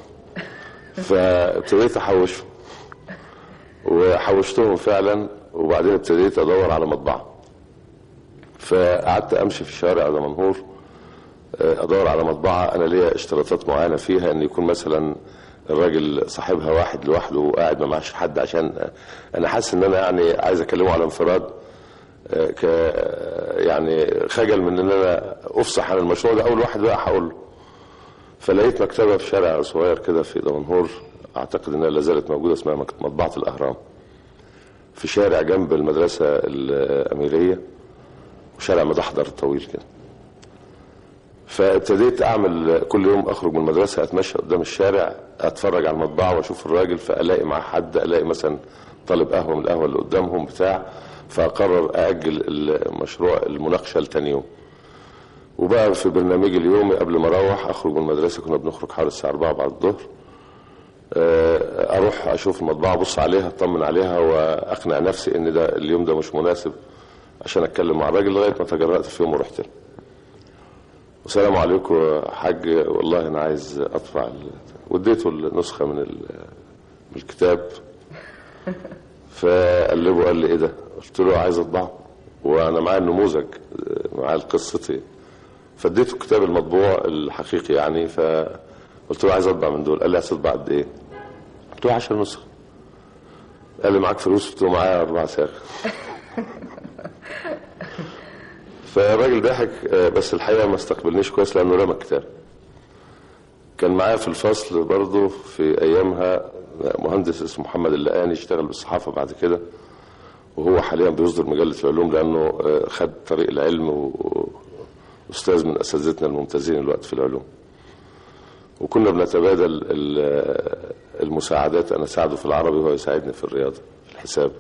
فابتديت احوشهم، وحوشتهم فعلا. وبعدين ابتديت ادور على مطبعة، فقعدت امشي في شارع دمنهور ادور على مطبعة انا ليا اشتراطات معينة فيها، ان يكون مثلا الراجل صاحبها واحد لوحده وقاعد ما معش حد، عشان انا حاسس ان انا يعني عايز اكلمه على انفراد، يعني خجل من ان انا افصح عن المشروع ده. اول واحد بقى هقول له. فلقيت مكتبة في شارع صغير كده في دمنهور، اعتقد انها لا زالت موجودة، اسمها مطبعة الاهرام، في شارع جنب المدرسة الاميرية، وشارع مدحضر طويل كده. فابتديت اعمل كل يوم اخرج من المدرسة اتمشى قدام الشارع، اتفرج على المطبعة واشوف الراجل، فالاقي مع حد، الاقي مثلا طالب قهوة من القهوة اللي قدامهم بتاع، فاقرر ااجل المشروع المناقشة لتاني يوم. وبقى في برنامجي اليومي قبل ما اروح اخرج من المدرسة، كنا بنخرج حوالي الساعة 4 بعد الظهر، اروح اشوف المطبعة، ابص عليها، اطمن عليها، واقنع نفسي ان ده اليوم ده مش مناسب عشان اتكلم مع الراجل، لغاية ما تجرأت في يوم ورحت له. السلام عليكم يا حاج، والله انا عايز اطبع واديته النسخة من الكتاب. فقلبه قال لي ايه ده؟ قلت له عايز اطبعه، وانا معايا النموذج مع قصتي، فاديته الكتاب المطبوع الحقيقي يعني. فقلت له عايز اطبع من دول. قال لي عايز تطبع قد ايه؟ قلت له 10 نسخ. قال لي معاك فلوس؟ قلت له معايا 4 ساغ. فالراجل ضحك، بس الحقيقه ما استقبلنيش كويس لانه رمى الكتاب. كان معايا في الفصل برضه في ايامها مهندس اسمه محمد اللقاني، اشتغل بالصحافه بعد كده، وهو حاليا بيصدر مجله العلوم لانه خد طريق العلم، واستاذ من اساتذتنا الممتازين الوقت في العلوم. وكنا بنتبادل المساعدات، أنا أساعده في العربي وهو يساعدني في الرياضة في الحساب.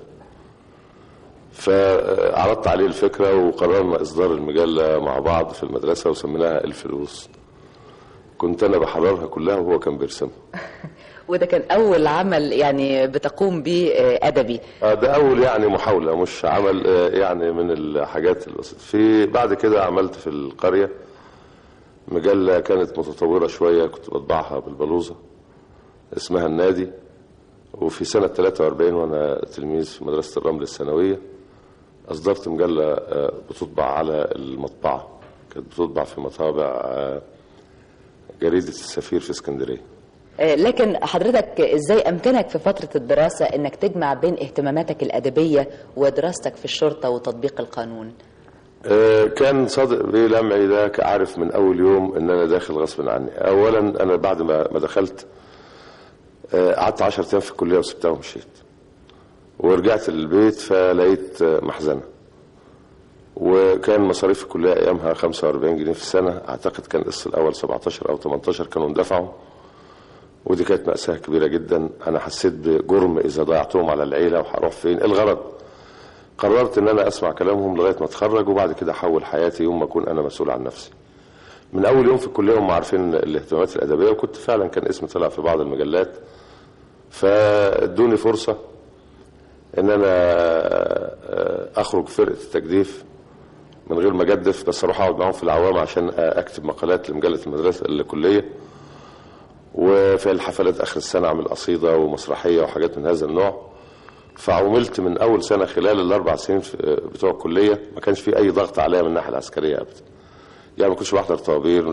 فعرضت عليه الفكرة وقررنا إصدار المجلة مع بعض في المدرسة وسميناها الفلوس. كنت أنا بحررها كلها وهو كان بيرسمها. وده كان أول عمل يعني بتقوم به أدبي؟ ده أول يعني محاولة، مش عمل يعني من الحاجات البسيطة. في بعد كده عملت في القرية مجلة كانت متطورة شوية، كنت بطبعها بالبلوزة، اسمها النادي. وفي سنة 43 وأنا تلميذ في مدرسة الرمل الثانوية أصدرت مجلة بتطبع على المطبعة، كانت بتطبع في مطابع جريدة السفير في اسكندرية. لكن حضرتك ازاي امكنك في فترة الدراسة انك تجمع بين اهتماماتك الادبية ودراستك في الشرطة وتطبيق القانون؟ كان صادق بيه لمعي ده عارف من اول يوم ان انا داخل غصب عني. اولا انا بعد ما دخلت قعدت 10 ايام في الكلية وسبتها ومشيت، ورجعت للبيت فلقيت محزنة، وكان مصاريف الكلية ايامها 45 جنيه في السنة، اعتقد كان القسط الاول 17 او 18 كانوا اندفعوا، ودي كانت مأساة كبيرة جدا. انا حسيت بجرم اذا ضيعتهم على العيلة وهروح فين. الغرض قررت ان انا اسمع كلامهم لغاية ما اتخرج، وبعد كده احول حياتي يوم ما اكون انا مسؤول عن نفسي. من اول يوم في الكلية هم عارفين الاهتمامات الادبية، وكنت فعلا كان اسمي طلع في بعض المجلات، فادوني فرصة ان انا اخرج فرقة التجديف من غير ما اجدف، بس اروح اقعد معاهم في العوامة عشان اكتب مقالات لمجلة المدرسة الكلية، وفي الحفلات اخر السنة اعمل قصيدة ومسرحية وحاجات من هذا النوع. فعملت من اول سنة خلال ال4 سنين بتوع الكلية ما كانش في اي ضغط عليا من الناحية العسكرية ابدا، يعني ما كنتش بحضر طوابير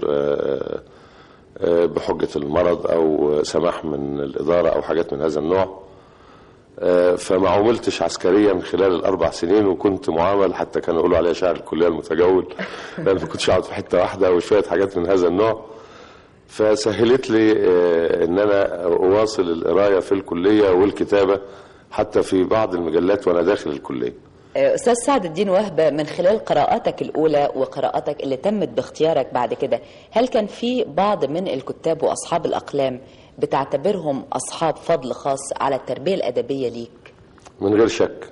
بحجة المرض او سماح من الادارة او حاجات من هذا النوع. فما عملتش عسكريا من خلال ال4 سنين، وكنت معامل حتى كانوا يقولوا عليها شاعر الكلية المتجول، لان ما كنتش اقعد في حتة واحدة وشوية حاجات من هذا النوع. فسهلت لي ان انا اواصل القراية في الكلية والكتابة حتى في بعض المجلات وانا داخل الكلية. أستاذ سعد الدين وهبة، من خلال قراءاتك الأولى وقراءاتك اللي تمت باختيارك بعد كده، هل كان في بعض من الكتاب وأصحاب الأقلام بتعتبرهم أصحاب فضل خاص على التربية الأدبية ليك؟ من غير شك.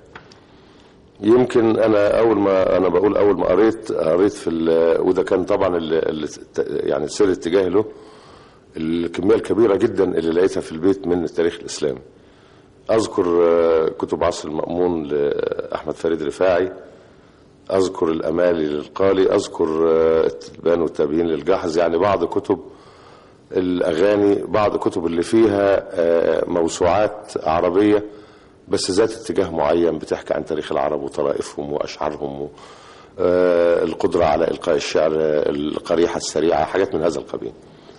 يمكن أنا أول ما قريت في وده كان طبعا يعني سر اتجاهي له الكمية الكبيرة جدا اللي لقيتها في البيت من التاريخ الإسلامي. أذكر كتب عصر المأمون لأحمد فريد رفاعي، أذكر الأمالي للقالي، أذكر التبان والتابعين للجاحظ، يعني بعض كتب الأغاني، بعض كتب اللي فيها موسوعات عربية بس ذات اتجاه معين بتحكي عن تاريخ العرب وطرائفهم وأشعارهم القدرة على إلقاء الشعر، القريحة السريعة، حاجات من هذا القبيل.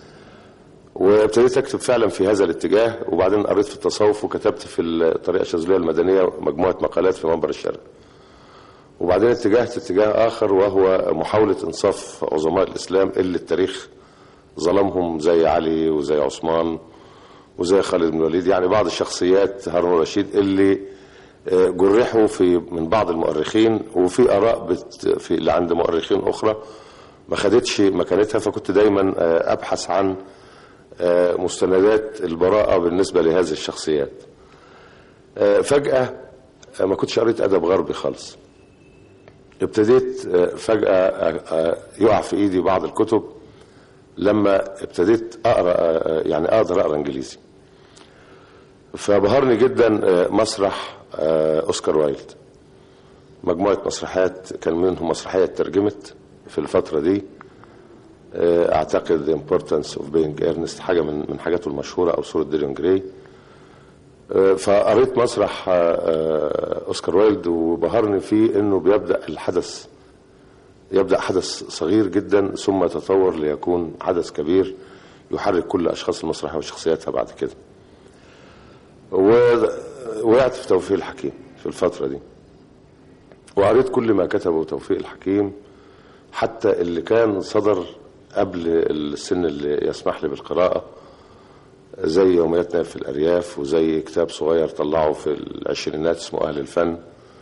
وابتديت اكتب فعلا في هذا الاتجاه، وبعدين قريت في التصوف وكتبت في الطريقة الشاذلية المدنية مجموعة مقالات في منبر الشرق. وبعدين اتجهت اتجاه آخر وهو محاولة إنصاف عظماء الإسلام اللي التاريخ ظلمهم، زي علي وزي عثمان وزي خالد بن الوليد، يعني بعض الشخصيات، هارون الرشيد، اللي جرحوا من بعض المؤرخين، وفي آراء اللي عند مؤرخين أخرى ما خدتش مكانتها. فكنت دايما أبحث عن مستندات البراءة بالنسبة لهذه الشخصيات. فجأة ما كنتش قريت أدب غربي خالص، ابتديت فجأة يقع في إيدي بعض الكتب لما ابتديت أقرأ، يعني أقدر أقرأ إنجليزي. فبهرني جدا مسرح أوسكار وايلد، مجموعة مسرحيات كان منهم مسرحية ترجمت في الفترة دي، اعتقد importance of being earnest، حاجة من حاجاته المشهورة، او سورة ديريون جراي. فقريت مسرح اوسكار وايلد وبهرني فيه انه يبدأ حدث صغير جدا ثم يتطور ليكون حدث كبير يحرك كل اشخاص المسرحية وشخصياتها بعد كده. ووقعت في توفيق الحكيم في الفترة دي، وقريت كل ما كتبه توفيق الحكيم، حتى اللي كان صدر قبل السن اللي يسمح لي بالقراءة، زي يومياتنا في الأرياف، وزي كتاب صغير طلعه في العشرينات اسمه أهل الفن.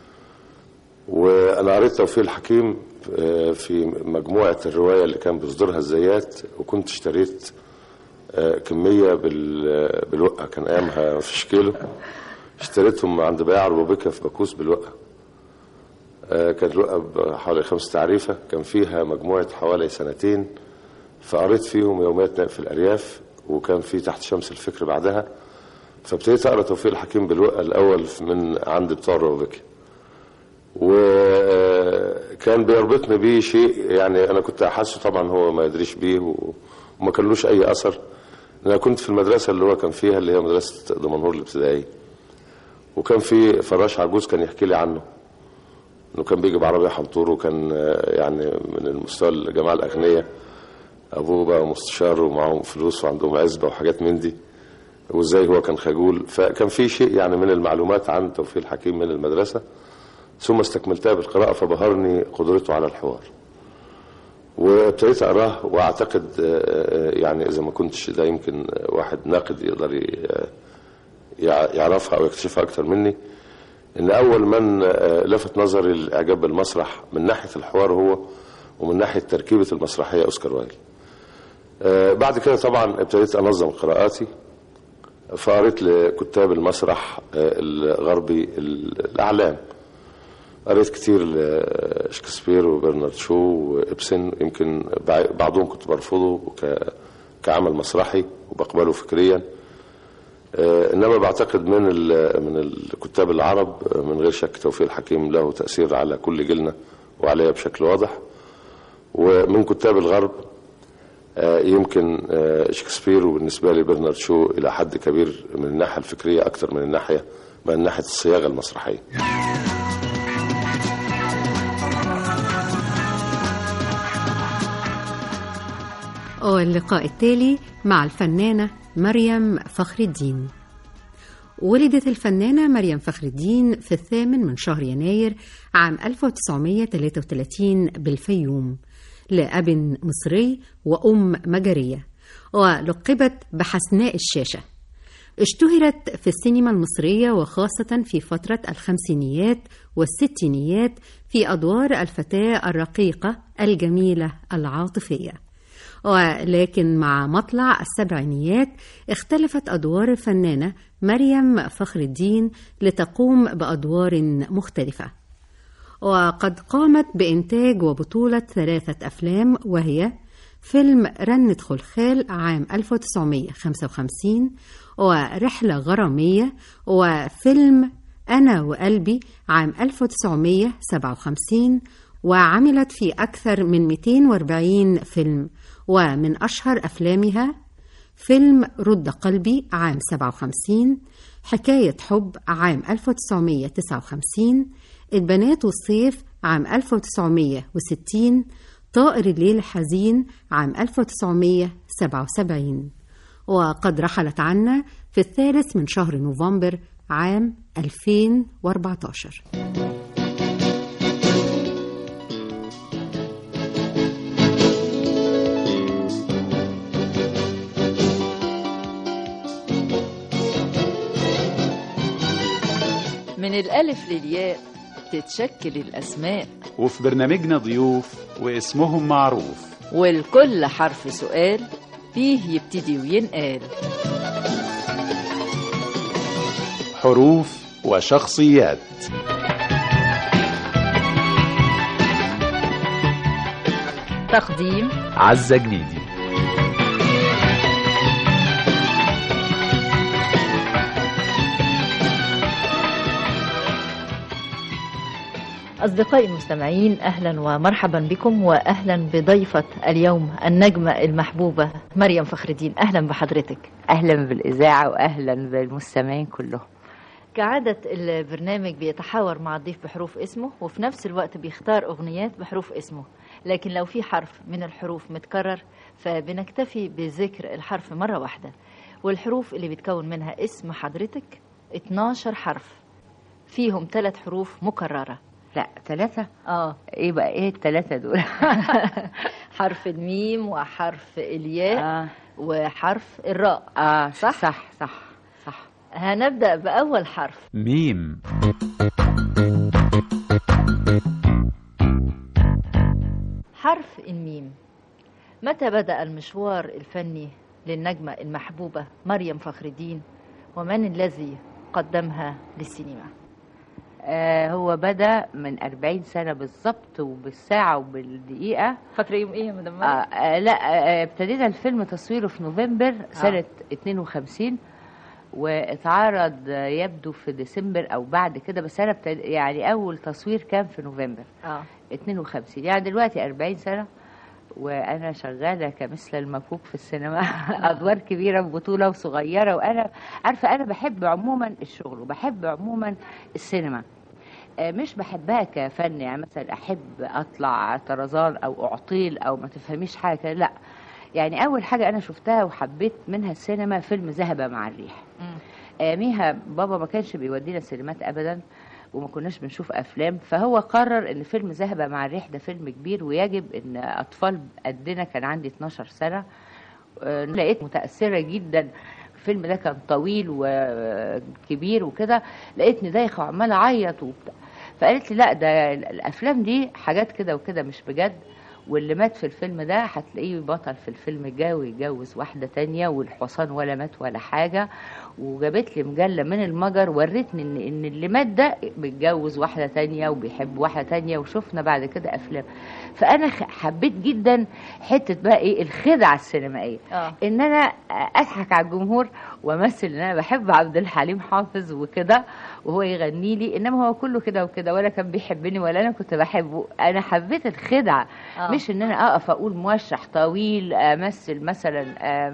وأنا قريت توفيق الحكيم في مجموعة الرواية اللي كان بيصدرها الزيات، وكنت اشتريت كمية بالوقة، كان أيامها مفيش كيلو، اشتريتهم عند بياع روبيكا في باكوس بالوقة. كانت الوقة بحوالي 5 تعريفة، كان فيها مجموعة حوالي 2 فقريت فيهم يوميات نائب في الأرياف، وكان في تحت شمس الفكر بعدها. فابتديت أقرأ توفيق الحكيم بالوقة الأول من عند بتوع روبيكا، وكان بيربطني بيه شيء يعني أنا كنت أحسه طبعا هو ما يدريش بيه وما كانلوش أي أثر. أنا كنت في المدرسة اللي هو كان فيها اللي هي مدرسة دمنهور الابتدائية، وكان في فراش عجوز كان يحكي لي عنه انه كان بيجي بعربيه حنطور، وكان يعني من المستوى الجماعه الاغنياء، ابوه بقى مستشار ومعاهم فلوس وعندهم عزبه وحاجات من دي، وازاي هو كان خجول. فكان في شيء يعني من المعلومات عن توفيق الحكيم من المدرسه، ثم استكملتها بالقراءه فبهرني قدرته على الحوار، وابتديت اقراه. واعتقد يعني اذا ما كنتش ده يمكن واحد ناقد يقدر يعرفها او يكتشفها اكتر مني، ان اول من لفت نظري الاعجاب بالمسرح من ناحيه الحوار هو، ومن ناحيه تركيبه المسرحيه اوسكار وايلد. بعد كده طبعا ابتديت انظم قراءاتي، فقريت لكتاب المسرح الغربي الاعلام، قريت كتير لشكسبير وبرنارد شو وإبسن، يمكن بعضهم كنت برفضه كعمل مسرحي وبقبله فكريا، انما بعتقد من الكتاب العرب من غير شك توفيق الحكيم له تأثير على كل جيلنا وعليها بشكل واضح. ومن كتاب الغرب يمكن شكسبير، وبالنسبة لي برنارد شو إلى حد كبير من الناحية الفكرية أكثر من ناحية الصياغة المسرحية. واللقاء التالي مع الفنانة مريم فخر الدين. ولدت الفنانة مريم فخر الدين في 8 من شهر يناير عام 1933 بالفيوم، لأب مصري وأم مجرية، ولقبت بحسناء الشاشة. اشتهرت في السينما المصرية وخاصة في فترة الخمسينيات والستينيات في أدوار الفتاة الرقيقة الجميلة العاطفية، ولكن مع مطلع السبعينيات اختلفت أدوار الفنانة مريم فخر الدين لتقوم بأدوار مختلفة، وقد قامت بإنتاج وبطولة 3 أفلام، وهي فيلم رنة خلخال عام 1955، ورحلة غرامية، وفيلم أنا وقلبي عام 1957، وعملت في أكثر من 240 فيلم، ومن أشهر أفلامها فيلم رد قلبي عام 57، حكاية حب عام 1959، البنات والصيف عام 1960، طائر الليل الحزين عام 1977، وقد رحلت عنا في 3 من شهر نوفمبر عام 2014. من الألف للياء تتشكل الأسماء، وفي برنامجنا ضيوف واسمهم معروف، والكل حرف سؤال فيه يبتدي وينقال. حروف وشخصيات. تقديم عزة جنيدي. أصدقائي المستمعين، أهلا ومرحبا بكم، وأهلا بضيفة اليوم النجمة المحبوبة مريم فخر الدين. أهلا بحضرتك. أهلا بالإذاعة وأهلا بالمستمعين كلهم. كعادة البرنامج بيتحاور مع الضيف بحروف اسمه، وفي نفس الوقت بيختار أغنيات بحروف اسمه، لكن لو في حرف من الحروف متكرر فبنكتفي بذكر الحرف مرة واحدة. والحروف اللي بتكون منها اسم حضرتك 12 حرف، فيهم 3 حروف مكررة. لا 3؟ ايه بقى ايه ال3 دول؟ حرف الميم وحرف الياء وحرف الراء. صح. هنبدأ بأول حرف ميم. حرف الميم. متى بدأ المشوار الفني للنجمة المحبوبة مريم فخر الدين، ومن الذي قدمها للسينما؟ هو بدأ من 40 سنة بالظبط وبالساعة وبالدقيقة. فاكرة يوم ايه يا مدام؟ لا، ابتدينا الفيلم تصويره في نوفمبر سنة 52، واتعرض يبدو في ديسمبر او بعد كده، بس انا يعني اول تصوير كان في نوفمبر 52. يعني دلوقتي 40 سنة وانا شغالة كمثل المكوك في السينما. ادوار كبيرة ببطولة وصغيرة، وانا عارفة انا بحب عموما الشغل وبحب عموما السينما، مش بحبها كفن. يعني مثلا احب اطلع طرزان او اعطيل او ما تفهميش حاجة، لا. يعني اول حاجة انا شفتها وحبيت منها السينما فيلم ذهب مع الريح. ميها بابا ما كانش بيودينا سينمات ابدا، وما كناش بنشوف افلام، فهو قرر ان فيلم ذهب مع الريح ده فيلم كبير ويجب ان اطفال قدنا، كان عندي 12 سنة، لقيت متأثرة جدا. الفيلم ده كان طويل وكبير وكده، لقيتني دايخة وعمالة اعيط وبتاع. فقالت لي لا، ده الافلام دي حاجات كده وكده مش بجد، واللي مات في الفيلم ده هتلاقيه بطل في الفيلم الجاي ويتجوز واحدة تانية، والحصان ولا مات ولا حاجة. وجابت لي مجلة من المجر ورتني ان اللي مات ده بيتجوز واحدة تانية وبيحب واحدة تانية، وشفنا بعد كده افلام. فانا حبيت جدا حتة بقى ايه الخدعة السينمائية، ان انا اضحك على الجمهور وامثل ان انا بحب عبد الحليم حافظ وكده وهو يغني لي، انما هو كله كده وكده، ولا كان بيحبني ولا انا كنت بحبه. انا حبيت الخدعة، مش ان انا اقف اقول موشح طويل امثل مثلا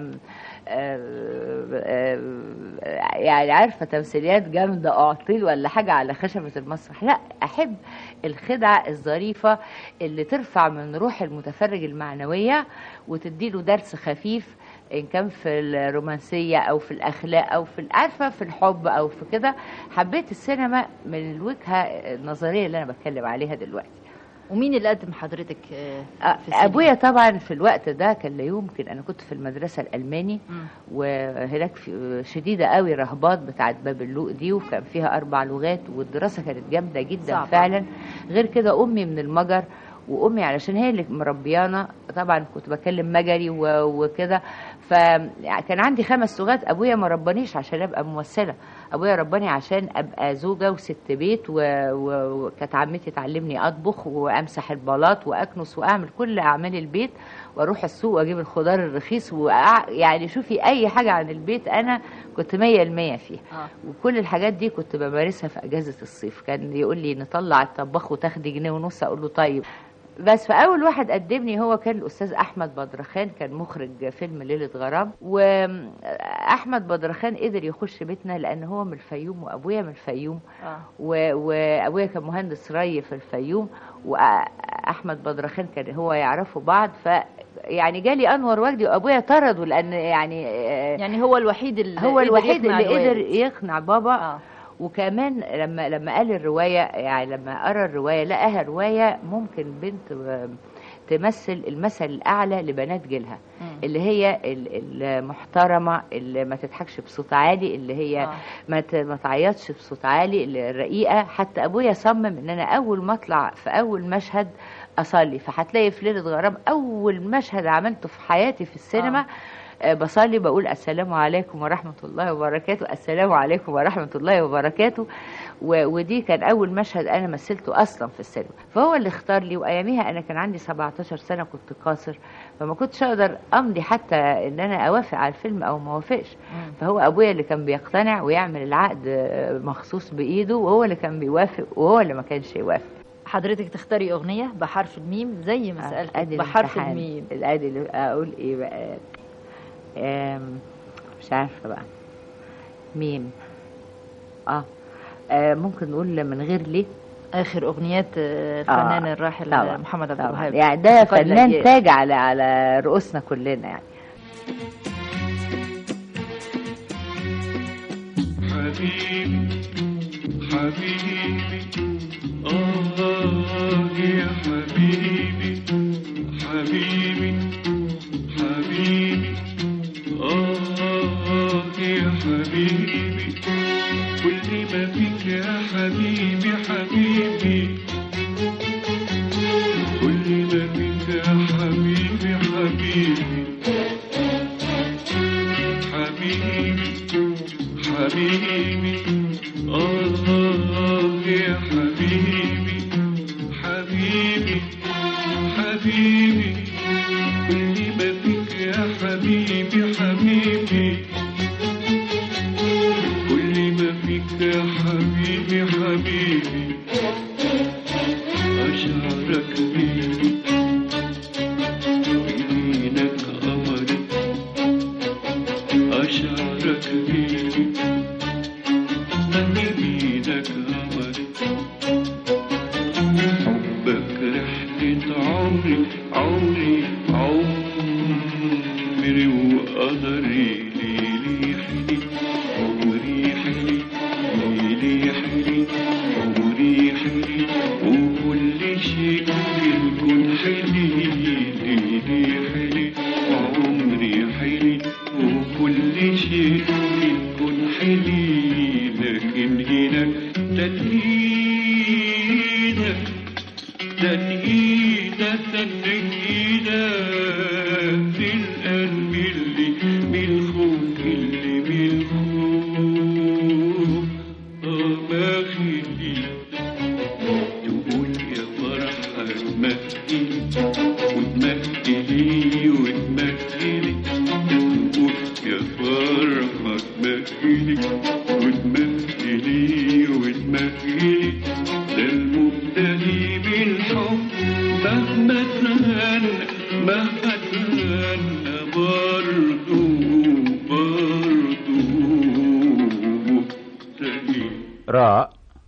يعني عارفة تمثيليات جامدة اعطيل ولا حاجة على خشبة المسرح، لا. احب الخدعة الظريفة اللي ترفع من روح المتفرج المعنوية وتديله درس خفيف، ان كان في الرومانسية او في الاخلاق او في عارفة في الحب او في كده. حبيت السينما من الوجهة النظرية اللي انا بتكلم عليها دلوقتي. ومين اللي قدم حضرتك في السينما؟ ابويا طبعا في الوقت ده كان لا يمكن. انا كنت في المدرسه الالماني، وهناك شديده قوي رهبات بتاعت باب اللوق دي، وكان فيها 4 لغات، والدراسه كانت جامده جدا صعبة فعلا. غير كده امي من المجر، وامي علشان هي اللي مربيانا طبعا كنت بكلم مجري وكده، فكان عندي 5 لغات. ابويا ما ربانيش عشان ابقى ممثله، ابويا رباني عشان ابقى زوجه وست بيت، وكانت عمتي تعلمني اطبخ وامسح البلاط واكنس واعمل كل اعمال البيت، واروح السوق واجيب الخضار الرخيص يعني شوفي اي حاجه عن البيت انا كنت 100% فيها. وكل الحاجات دي كنت بمارسها في اجازه الصيف. كان يقول لي نطلع الطباخ وتاخدي جنيه ونص، اقول له طيب. بس فاول واحد قدمني هو كان الاستاذ احمد بدرخان، كان مخرج فيلم ليلة غرام. واحمد بدرخان قدر يخش بيتنا لان هو من الفيوم وابويا من الفيوم، وابويا كان مهندس ري في الفيوم، واحمد بدرخان كان هو يعرفوا بعض. ف يعني جالي انور وجدي وابويا طرده، لان يعني هو الوحيد اللي قدر يقنع بابا. وكمان لما قال الرواية، يعني لما قرأ الرواية لقاها رواية ممكن بنت تمثل المثل الأعلى لبنات جيلها، اللي هي المحترمة، اللي ما تضحكش بصوت عالي، اللي هي ما تعيطش بصوت عالي، الرقيقة. حتى أبويا صمم إن أنا أول ما أطلع في أول مشهد أصلي، فهتلاقي في ليلة غرام أول مشهد عملته في حياتي في السينما بصلي بقول السلام عليكم ورحمة الله وبركاته، السلام عليكم ورحمة الله وبركاته. ودي كان أول مشهد أنا مثلته أصلا في السينما، فهو اللي اختار لي. وأياميها أنا كان عندي 17 سنة، كنت قاصر، فما كنتش أقدر أمضي حتى إن أنا أوافق على الفيلم أو ما وافقش. فهو أبويا اللي كان بيقتنع ويعمل العقد مخصوص بإيده، وهو اللي كان بيوافق وهو اللي ما كانش يوافق. حضرتك تختاري أغنية بحرف الميم زي ما سألتك بحرف الميم. الأدي أقول إيه بقى؟ مش عارفة بقى. ميم. ممكن نقول من غير ليه. آخر أغنيات الفنان الراحل طبعا. محمد عبد الوهاب، يعني ده فنان تاج على رؤوسنا كلنا يعني. حبيبي حبيبي يا حبيبي حبيبي حبيبي يا حبيبي، كل ما فيك يا حبيبي حبيبي، كل ما فيك يا حبيبي حبيبي. حبيبي يا حبيبي حبيبي حبيبي كل ما فيك يا حبيبي حبيبي كل ما فيك يا حبيبي حبيبي أشعرك بيدي بإيدك قمري أشعرك بيدي بإيدك قمري حبك رحلة عمري عمري عمري وقدري ليلي حلي عمري حلي ليلي حلي عمري حلي وكل شيء في الكون حلي ليلي حلي عمري حلي وكل شيء في الكون حلي لكن هنا تنهيدك تنهيدك في القلب اللي بالخوف اللي بالخوف ما خلي تقول يا فرحة تمثلي وتمثلي وتمثلي تقول يا فرحة تمثلي وتمثلي وتمثلي ده المبتدي بالحب مهما تهنى مهما تهنى برضو مبتدي. راء.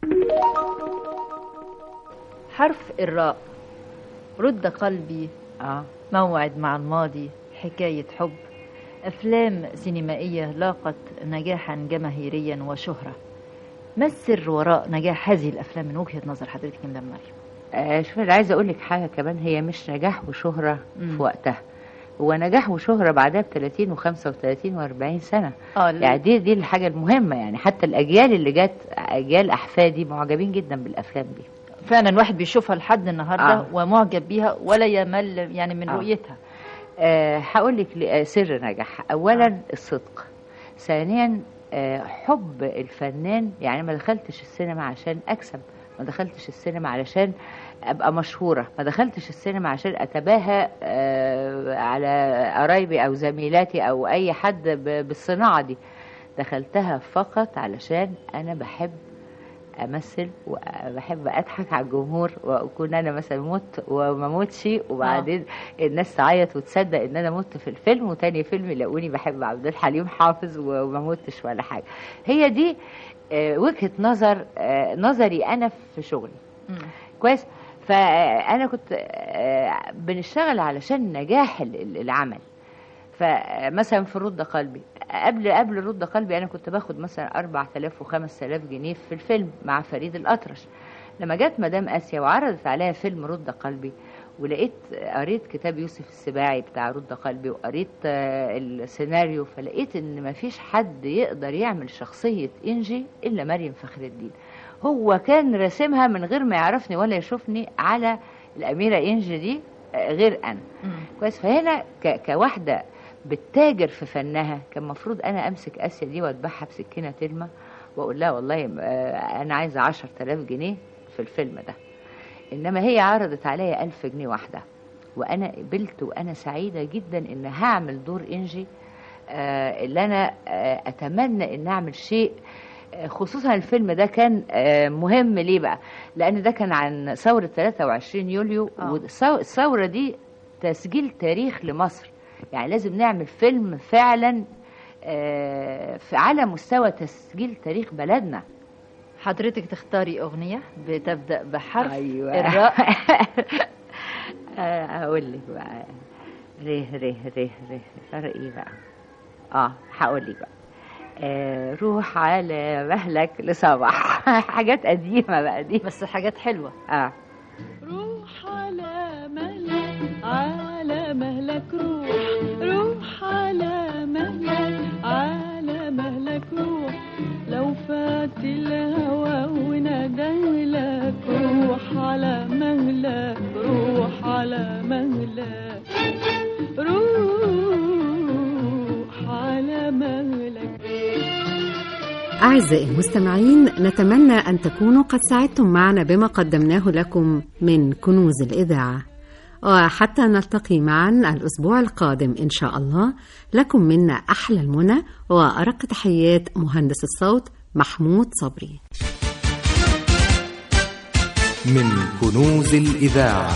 حرف الراء. رد قلبي. موعد مع الماضي. حكاية حب. أفلام سينمائية لاقت نجاحا جماهيريا وشهرة. ما السر وراء نجاح هذه الأفلام من وجهة نظر حضرتك يا مدام مريم؟ شوف أنا عايزة أقول لك حاجة كمان، هي مش نجاح وشهرة في وقتها، هو نجاح وشهرة بعدها ب 30 و35 و40 سنة. يعني دي الحاجة المهمة، يعني حتى الأجيال اللي جت أجيال أحفادي معجبين جدا بالأفلام دي. فعلا واحد بيشوفها لحد النهاردة ومعجب بيها ولا يمل يعني من رؤيتها. هقول لك سر نجاح. أولا الصدق، ثانيا حب الفنان. يعني ما دخلتش السينما عشان أكسب، ما دخلتش السينما علشان أبقى مشهورة، ما دخلتش السينما عشان أتباهى على قرايبي أو زميلاتي أو أي حد بالصناعة دي. دخلتها فقط علشان أنا بحب أمثل وبحب أضحك على الجمهور، وأكون أنا مثلا مت وما موتش وبعدين الناس تعيط وتصدق إن أنا مت في الفيلم، وتاني فيلم يلاقوني بحب عبد الحليم حافظ وما موتش ولا حاجة. هي دي وجهة نظري أنا في شغلي. كويس. فأنا كنت بنشتغل علشان نجاح العمل. فمثلا في رد قلبي، قبل رد قلبي أنا كنت باخد مثلا 4000 و5000 جنيه في الفيلم مع فريد الأطرش. لما جت مدام آسيا وعرضت عليها فيلم رد قلبي، قريت كتاب يوسف السباعي بتاع رد قلبي، وقريت السيناريو، فلقيت ان مفيش حد يقدر يعمل شخصية إنجي إلا مريم فخر الدين. هو كان راسمها من غير ما يعرفني ولا يشوفني على الأميرة إنجي دي غير أنا. كويس. فهنا كواحدة بتتاجر في فنها كان مفروض أنا أمسك آسيا دي وأذبحها بسكينة تلمة وأقول لها والله أنا عايزة 10,000 جنيه في الفيلم ده. إنما هي عرضت عليا 1000 جنيه واحدة، وأنا قبلت، وأنا سعيدة جدا إن هعمل دور إنجي اللي أنا أتمنى إن أعمل شيء. خصوصا الفيلم ده كان مهم ليه بقى؟ لأن ده كان عن ثورة 23 يوليو، والثورة دي تسجيل تاريخ لمصر. يعني لازم نعمل فيلم فعلا على مستوى تسجيل تاريخ بلدنا. حضرتك تختاري أغنية بتبدأ بحرف الراء. أقول لك بقى ريه فرق إيه بقى؟ هقول لك بقى روح على مهلك لصباح. حاجات قديمة بقى دي، بس حاجات حلوة. روح على مهلك روح على مهلك روح، لو فات الهوى وندهلك روح على مهلك روح على مهلك روح على مهلك. أعزائي المستمعين، نتمنى أن تكونوا قد سعدتم معنا بما قدمناه لكم من كنوز الإذاعة. وحتى نلتقي معا الأسبوع القادم إن شاء الله، لكم منا أحلى المنى وأرق تحيات مهندس الصوت محمود صبري. من كنوز الإذاعة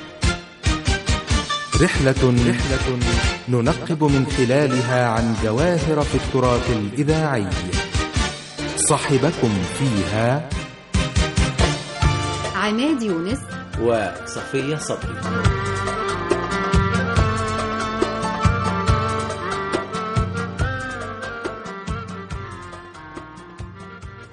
رحلة ننقب من خلالها عن جواهر في التراث الإذاعي. صاحبكم فيها عماد يونس وصفية صبري.